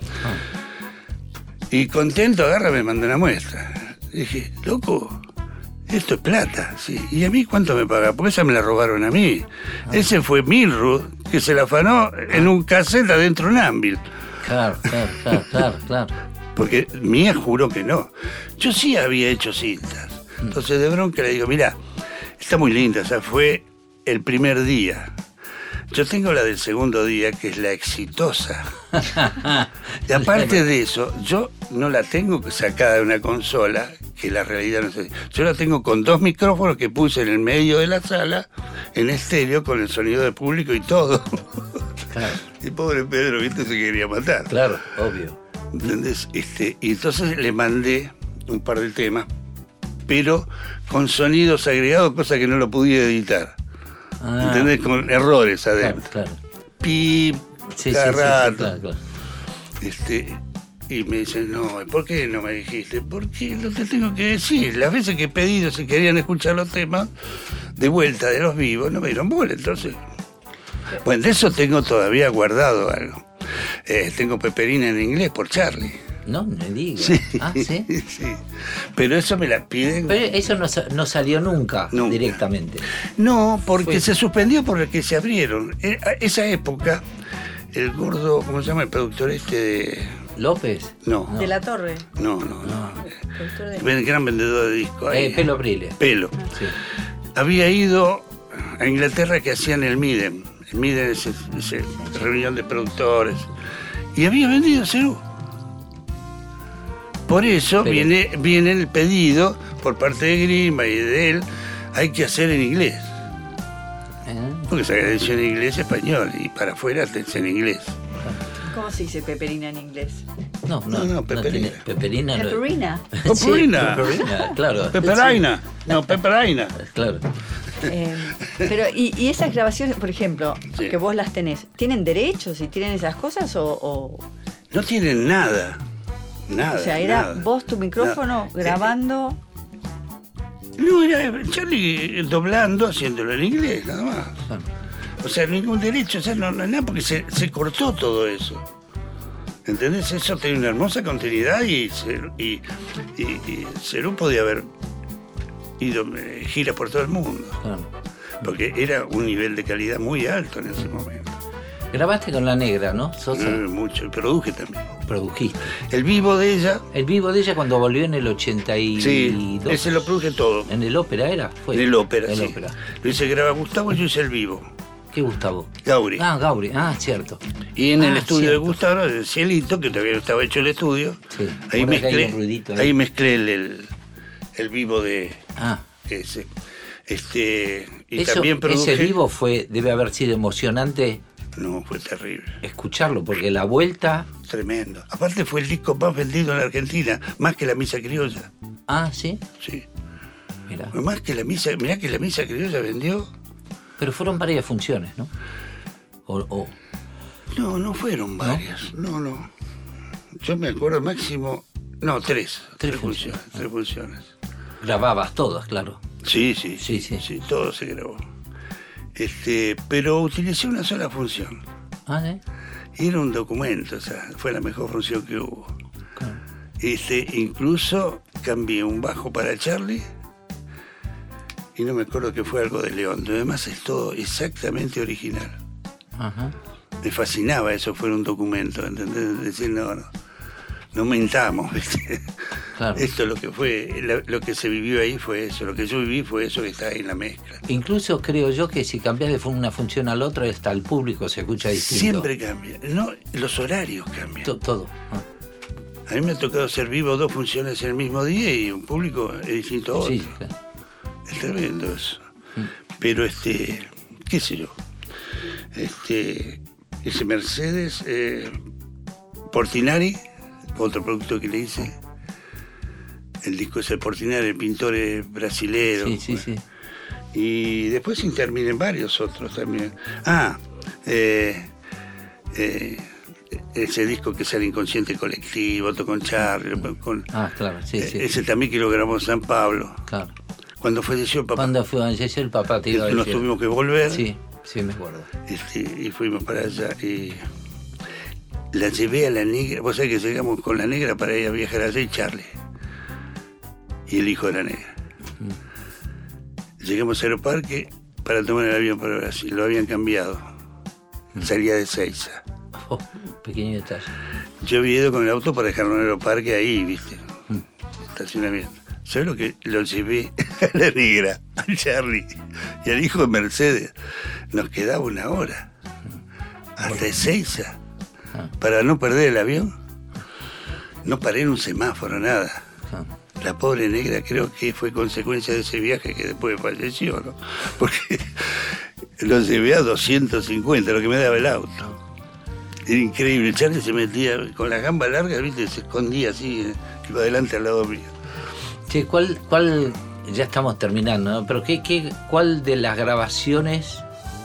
Y contento, agarra, me mandó una muestra. Dije, loco, esto es plata, sí. ¿Y a mí cuánto me paga? Porque esa me la robaron a mí. Ah. Ese fue Milrud, que se la afanó en un cassette adentro de un ámbil. Claro, claro, claro, claro, claro. Porque Mía juró que no. Yo sí había hecho cintas. Entonces de bronca le digo, mira, está muy linda, o sea, fue el primer día. Yo tengo la del segundo día, que es la exitosa. Y aparte de eso, yo no la tengo sacada de una consola, que la realidad no sé. Yo la tengo con dos micrófonos que puse en el medio de la sala, en estéreo, con el sonido del público y todo. Claro. Y pobre Pedro, viste, se quería matar. Claro, obvio. ¿Entendés? Este, y entonces le mandé un par de temas, pero con sonidos agregados, cosa que no lo podía editar. Ah. ¿Entendés? Con errores adentro. Claro, claro. Pip, sí, cada sí, rato. Sí, sí, claro, claro. Este, y me dicen, no, ¿por qué no me dijiste? Porque no te tengo que decir. Las veces que he pedido si querían escuchar los temas de vuelta de los vivos, no me dieron bola. Entonces, bueno, de eso tengo todavía guardado algo. Eh, tengo Peperina en inglés por Charlie. No, me digas. Sí. Ah, ¿sí? Sí. Pero eso me la piden. Pero eso no, no salió nunca, nunca directamente. No, porque Fue... se suspendió porque se abrieron. En esa época, el gordo, ¿cómo se llama? El productor este de... ¿López? No. ¿De la Torre? No, no, no. no. El gran vendedor de discos. Eh, Pelo Brile. Pelo. Ah, sí. Había ido a Inglaterra, que hacían el Midem. El Midem es esa reunión de productores. Y había vendido Cerú. Por eso Pero... viene, viene el pedido por parte de Grima y de él, hay que hacer en inglés. ¿Eh? Porque se agradeció en inglés y español, y para afuera es en inglés. ¿Cómo se dice peperina en inglés? No, no, no, no peperina. No peperina. Peperina. Peperina. Sí, peperina, claro. Peperina. No, peperina. Claro. Eh, pero, ¿y, y esas grabaciones, por ejemplo, sí. que vos las tenés, ¿tienen derechos y tienen esas cosas o...? o... No tienen nada. Nada. O sea, era nada, vos tu micrófono nada. grabando. No, era Charlie doblando, haciéndolo en inglés, nada más. O sea, ningún derecho, o sea, no, no nada, porque se, se cortó todo eso. ¿Entendés? Eso tenía una hermosa continuidad y, y, y, y Cerú podía haber ido eh, gira por todo el mundo. Claro. Porque era un nivel de calidad muy alto en ese momento. Grabaste con La Negra, ¿no? Sosa. No, mucho, y produje también. Produjiste. El vivo de ella. El vivo de ella cuando volvió en el ochenta y dos. Sí, ese lo produje todo. ¿En el ópera era? Fue. En el ópera, el sí. Ópera. Lo hice grabar Gustavo y yo hice el vivo. ¿Qué Gustavo? Gauri. Ah, Gauri, ah, cierto. Y en ah, el estudio cierto. de Gustavo, el Cielito, que todavía no estaba hecho el estudio, sí. ahí, mezclé, ahí, ruidito, ahí mezclé el, el, el vivo de ah. ese. Este, y Eso, también produje... Ese vivo fue, debe haber sido emocionante. No, fue terrible. Escucharlo, porque la vuelta... Tremendo. Aparte fue el disco más vendido en la Argentina, más que la Misa Criolla. Ah, ¿sí? Sí. Mirá. Más que la Misa, mirá que la Misa Criolla vendió... Pero fueron varias funciones, ¿no? O, o... No, no fueron varias. No, no. no. Yo me acuerdo máximo... No, tres. Tres, tres funciones. funciones. Tres funciones. Grababas todas, claro. Sí, sí, sí, sí, sí. sí, todo se grabó. Este, pero utilicé una sola función. Ah, ¿eh? Y era un documento, o sea, fue la mejor función que hubo. Claro. Este, incluso cambié un bajo para Charlie y no me acuerdo que fue algo de León. Además es todo exactamente original. Ajá. Me fascinaba eso, fuera un documento, ¿entendés? Decir, no, no, no mentamos, ¿viste? Claro. Esto es lo que fue, lo, lo que se vivió ahí fue eso, lo que yo viví fue eso que está ahí en la mezcla. Incluso creo yo que si cambias de una función a la otra, hasta el público se escucha distinto. Siempre cambia, no, los horarios cambian. Todo. todo. Ah. A mí me ha tocado hacer vivo dos funciones en el mismo día y un público es distinto a otro. Sí, claro. Es tremendo eso. Mm. Pero este, qué sé yo, este, ese Mercedes, eh, Portinari, otro producto que le hice, el disco es el Portinari, el pintor es brasilero. Sí, sí, sí. Y después intervienen varios otros también. Ah, eh, eh, ese disco que es el Inconsciente Colectivo, otro con Charlie, con, ah, claro, sí, sí. Ese también que lo grabó San Pablo. Claro. Cuando falleció el papá. Cuando falleció el papá, te iba a decir. Nos tuvimos que volver. Sí, sí, me acuerdo. Este, y fuimos para allá. Y, la llevé a la negra, vos sabés que llegamos con la negra para ir a viajar allá y Charlie. Y el hijo de la negra. Mm. Llegamos a Aeroparque para tomar el avión para Brasil, lo habían cambiado. Mm. Salía de Seiza. Oh, pequeño detalle. Yo había ido con el auto para dejarlo en el Aeroparque ahí, viste, mm. estacionamiento. ¿Sabes lo que lo llevé a la negra, a Charlie y al hijo de Mercedes? Nos quedaba una hora, hasta Ezeiza, para no perder el avión. No paré en un semáforo, nada. La pobre negra creo que fue consecuencia de ese viaje que después falleció, ¿no? Porque lo llevé a doscientos cincuenta, lo que me daba el auto. Era increíble. Charlie se metía con las gambas largas, viste, se escondía así, iba adelante al lado mío. Che, ¿cuál, cuál, ya estamos terminando, ¿no? Pero ¿qué, qué, cuál de las grabaciones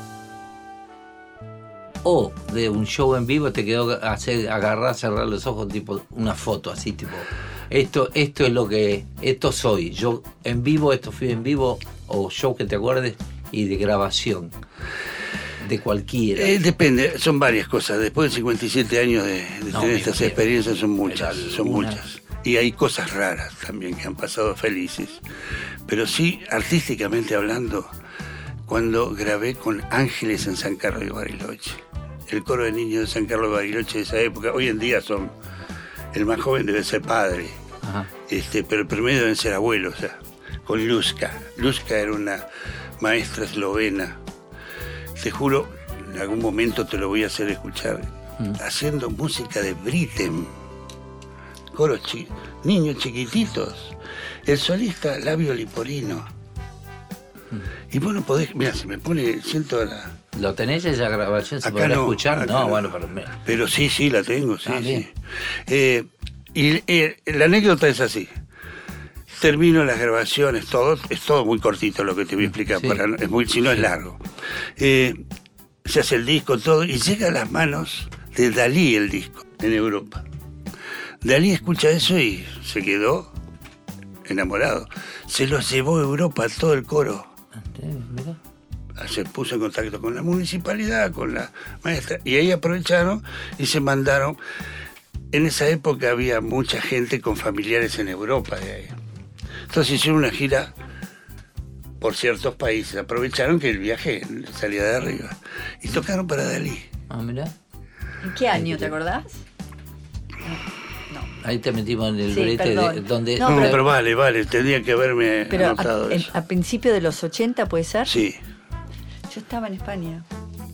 o de un show en vivo te quedó hacer, agarrar, cerrar los ojos, tipo una foto así, tipo, esto, esto es lo que, esto soy, yo en vivo, esto fui en vivo, o show que te acuerdes, y de grabación, de cualquiera? Eh, depende, son varias cosas. Después de cincuenta y siete años de, de no, tener estas mío, experiencias son muchas, son una... muchas. Y hay cosas raras también que han pasado felices. Pero sí, artísticamente hablando, cuando grabé con Ángeles en San Carlos de Bariloche. El coro de niños de San Carlos de Bariloche de esa época, hoy en día son, el más joven debe ser padre, ajá, este, pero el primero deben ser abuelos, o sea, con Luzka. Luzka era una maestra eslovena. Te juro, en algún momento te lo voy a hacer escuchar, mm. haciendo música de Britten. Coros chi- niños chiquititos. El solista Labio Liporino. Mm. Y vos no podés, mira, se me pone, siento la... ¿Lo tenés esa grabación? ¿Se acá podrá no, escuchar? No, no, bueno, pero... Me... pero sí, sí, la tengo, sí, ah, sí. Eh, y eh, la anécdota es así. Termino las grabaciones, todo, es todo muy cortito lo que te voy a explicar, sí, para, es muy, si no es largo. Eh, se hace el disco, todo, y llega a las manos de Dalí el disco, en Europa. Dalí escucha eso y se quedó enamorado. Se los llevó a Europa, todo el coro. Mira. Se puso en contacto con la municipalidad, con la maestra, y ahí aprovecharon y se mandaron. En esa época había mucha gente con familiares en Europa de ahí. Entonces hicieron una gira por ciertos países. Aprovecharon que el viaje salía de arriba. Y tocaron para Dalí. Ah, mirá. ¿En qué año, te acordás? Ahí te metimos en el Sí, brete de, donde... No, No, pero- pero vale, vale, tendría que haberme Pero anotado a, eso. a principios de los ochenta, ¿puede ser? Sí, Yo estaba en España.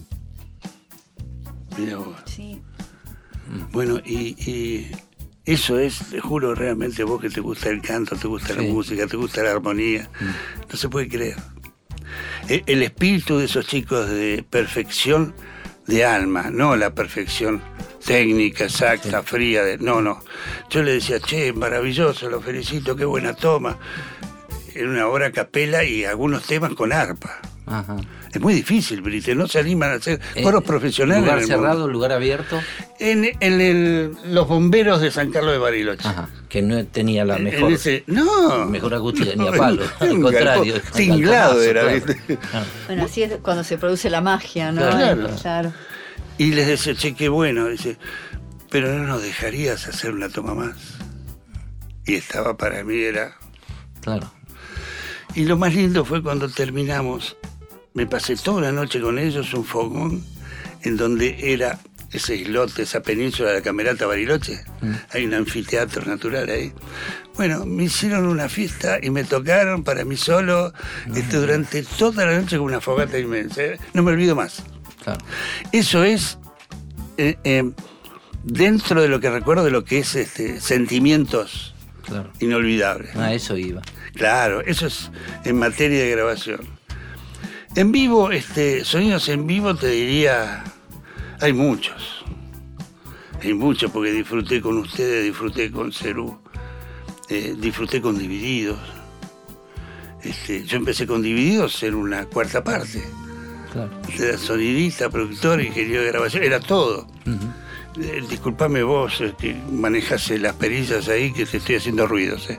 mira vos. Sí. Bueno, y, y eso es, te juro, realmente vos que te gusta el canto, te gusta la Sí. música, te gusta la armonía, no se puede creer. El, el espíritu de esos chicos de perfección de alma, no la perfección técnica, exacta, fría, de, no, no. Yo le decía, che, maravilloso, lo felicito, qué buena toma. En una hora a capela y algunos temas con arpa. Ajá. Es muy difícil, Brite, no se animan a hacer coros Eh, profesionales. ¿Lugar en el cerrado, mundo. lugar abierto? En, en el, los bomberos de San Carlos de Bariloche. Ajá, que no tenía la En- en mejor, ese- no. mejor acústica ni a No, palo, en- al en contrario. galpón, tinglado era, Claro. ¿viste? Ah. Bueno, así es cuando se produce la magia, ¿no? Claro. Claro. Y les decía, che, qué bueno. Dice, pero no nos dejarías hacer una toma más. Y estaba para mí, era... Claro. Y lo más lindo fue cuando terminamos. Me pasé toda la noche con ellos, un fogón, en donde era ese islote, esa península de la Camerata Bariloche. Mm. Hay un anfiteatro natural ahí. Bueno, me hicieron una fiesta y me tocaron para mí solo no, este, no, durante toda la noche con una fogata inmensa. No me olvido más. Claro. Eso es eh, eh, dentro de lo que recuerdo de lo que es este, sentimientos claro. inolvidables. A eso iba. Claro, eso es en materia de grabación. En vivo, este, sonidos en vivo te diría, hay muchos. Hay muchos porque disfruté con ustedes, disfruté con Cerú, eh, disfruté con Divididos. Este, yo empecé con Divididos en una cuarta parte. Claro. Era sonidista, productor, ingeniero de grabación, era todo. Uh-huh. Eh, disculpame vos eh, que manejás las perillas ahí que te estoy haciendo ruidos. Eh.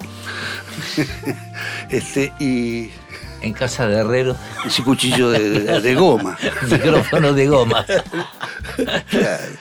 este, y... En casa de herrero. Ese cuchillo de, de, de goma. Micrófono de goma. Claro.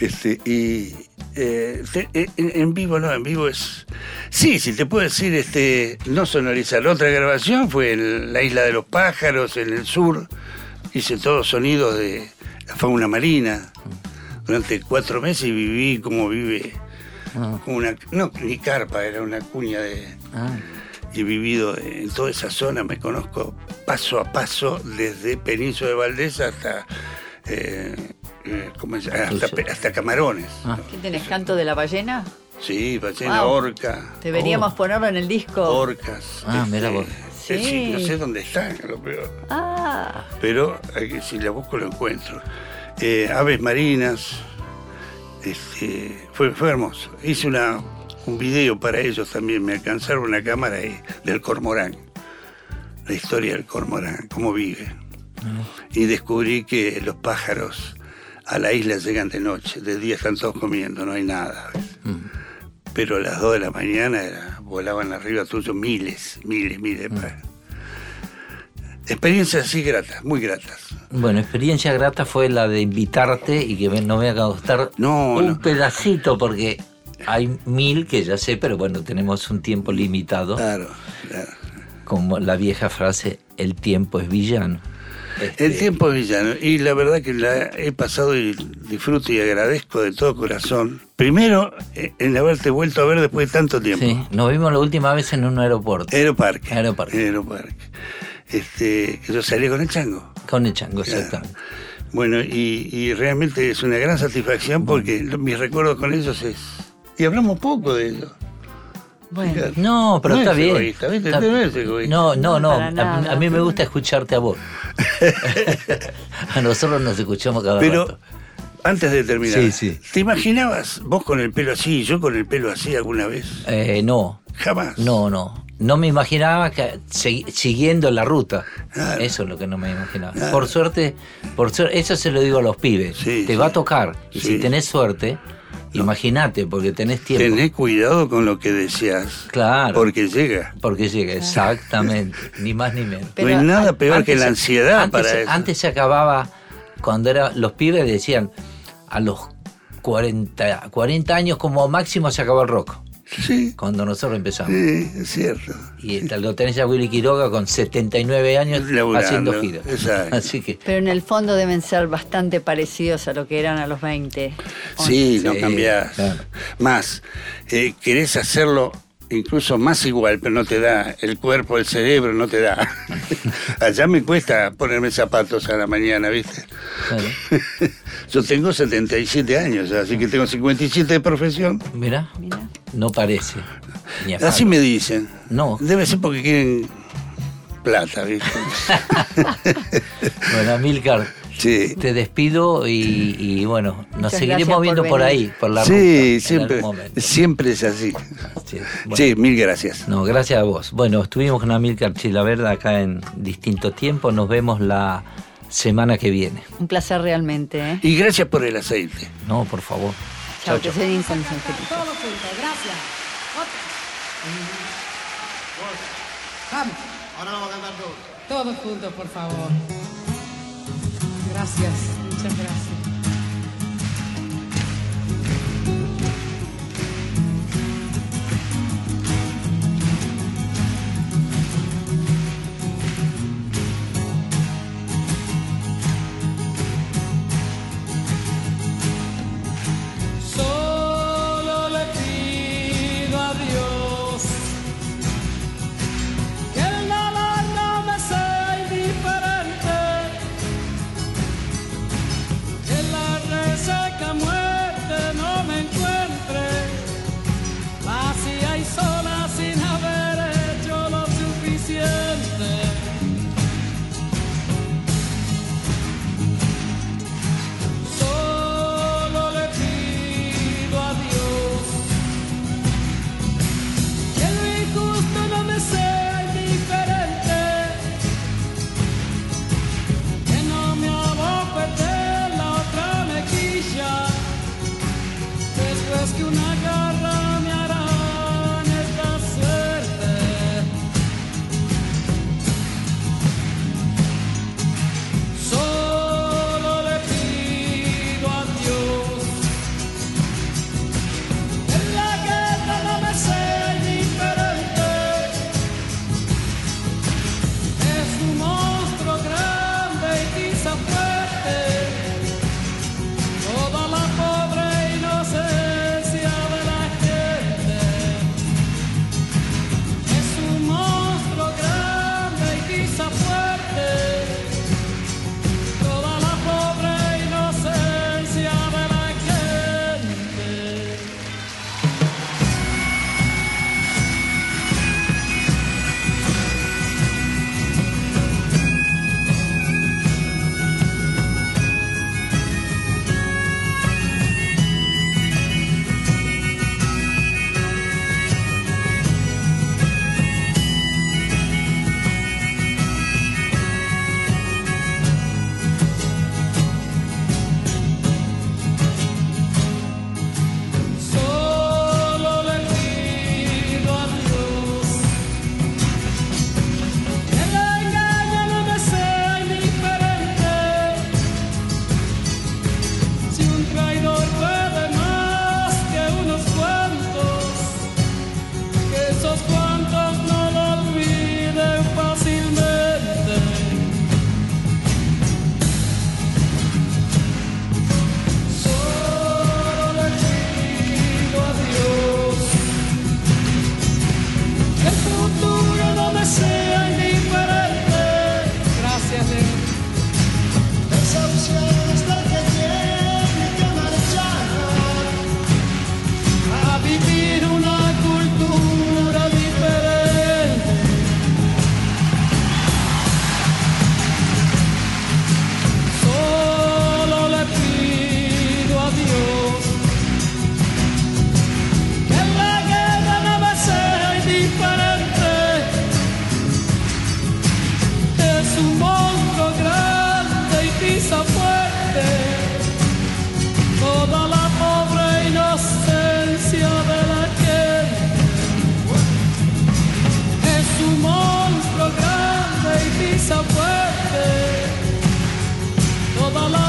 Este, y eh, te- en, en vivo no, en vivo es... Sí, sí, te puedo decir, este, no sonorizar. Otra grabación fue en la Isla de los Pájaros, en el sur. Hice todos sonidos de la fauna marina. Durante cuatro meses viví como vive... Ah. Como una, no, ni carpa, era una cuña de... Ah. He vivido en toda esa zona, me conozco paso a paso, desde Península de Valdés hasta... eh, eh, ¿cómo se llama? Hasta, Pe- hasta Camarones. Ah. ¿Qué tenés? ¿Canto de la ballena? Sí, ballena, Wow. orca. Deberíamos Oh. ponerlo en el disco. Orcas. Ah, mira vos. eh, Sí. sí, no sé dónde están, lo peor. Ah, Pero hay que- si la busco lo encuentro. Eh, aves marinas. Este, fue, fue hermoso. Hice una, un video para ellos también. Me alcanzaron una cámara ahí, del cormorán. La historia del cormorán, cómo vive. Y descubrí que los pájaros a la isla llegan de noche. De día están todos comiendo, no hay nada. Pero a las dos de la mañana era- volaban arriba tuyo miles, miles, miles de pájaros. Experiencias así gratas, muy gratas. Bueno, experiencia grata fue la de invitarte y que me- no me haga gustar No, un no. pedacito, porque hay mil que ya sé, pero bueno, tenemos un tiempo limitado. Claro, claro. Como la vieja frase, el tiempo es villano. Este, El tiempo es villano. Y la verdad que la he pasado y disfruto y agradezco de todo corazón. Primero, eh, en haberte vuelto a ver después de tanto tiempo. Sí, nos vimos la última vez en un aeropuerto. Aeroparque. Aeroparque. Aeroparque. Este, que yo salí con el chango. Con el chango, Claro. exactamente. Bueno, y, y realmente es una gran satisfacción porque lo- mis recuerdos con ellos es... Y hablamos poco de ellos. bueno. Fíjate. No, pero No está es bien. egoísta, ¿viste? Está- No es egoísta. No, no, no. Para A, nada. a mí me gusta escucharte a vos. A nosotros nos escuchamos cada Pero rato. antes de terminar, Sí, sí. ¿te imaginabas vos con el pelo así y yo con el pelo así alguna vez? Eh, no, Jamás. no, no. No me imaginaba que segui- siguiendo la ruta. Claro. Eso es lo que no me imaginaba. Claro. Por suerte, por suerte, eso se lo digo a los pibes. Sí, Te sí. va a tocar. Y Sí. si tenés suerte, imagínate, porque tenés tiempo. Tenés cuidado con lo que deseas. Claro. Porque llega. Porque llega, exactamente. Ni más ni menos. Pero no hay nada peor Antes que la se- ansiedad antes, para se- eso. antes se acababa, cuando era, los pibes decían, a los cuarenta, cuarenta años como máximo se acabó el rock. Sí, Cuando nosotros empezamos. sí, es cierto. Y tal- lo tenés a Willy Quiroga con setenta y nueve años Laburando, haciendo giras. exacto. Así que Pero en el fondo deben ser bastante parecidos a lo que eran a los veinte. Sí, no Sí, cambiás. claro. Más, eh, querés hacerlo incluso más igual, pero no te da. El cuerpo, el cerebro no te da. Allá me cuesta ponerme zapatos a la mañana, ¿viste? claro. Yo tengo setenta y siete años, así que tengo cincuenta y siete de profesión. Mirá, Mira. no parece. Ni a Así palo. me dicen. No. Debe ser porque quieren plata, ¿viste? Bueno, Amílcar, Sí. te despido y, y bueno, nos Muchas seguiremos gracias viendo por por, venir. ahí, por la Sí, ruta. en siempre, algún momento. siempre es así. Sí, bueno. Sí, mil gracias. No, gracias a vos. Bueno, estuvimos con Amílcar Chilaverde acá en distinto tiempo. Nos vemos la semana que viene. Un placer realmente, ¿eh? Y gracias por el aceite. No, por favor. Chao, Chao, que chao. se den San Angelito. Todo junto, gracias. Vamos. Ahora vamos a cantar todos. Todos juntos, por favor. Gracias, muchas gracias. Solo le pido a Dios que el dolor no me sea indiferente, que toda la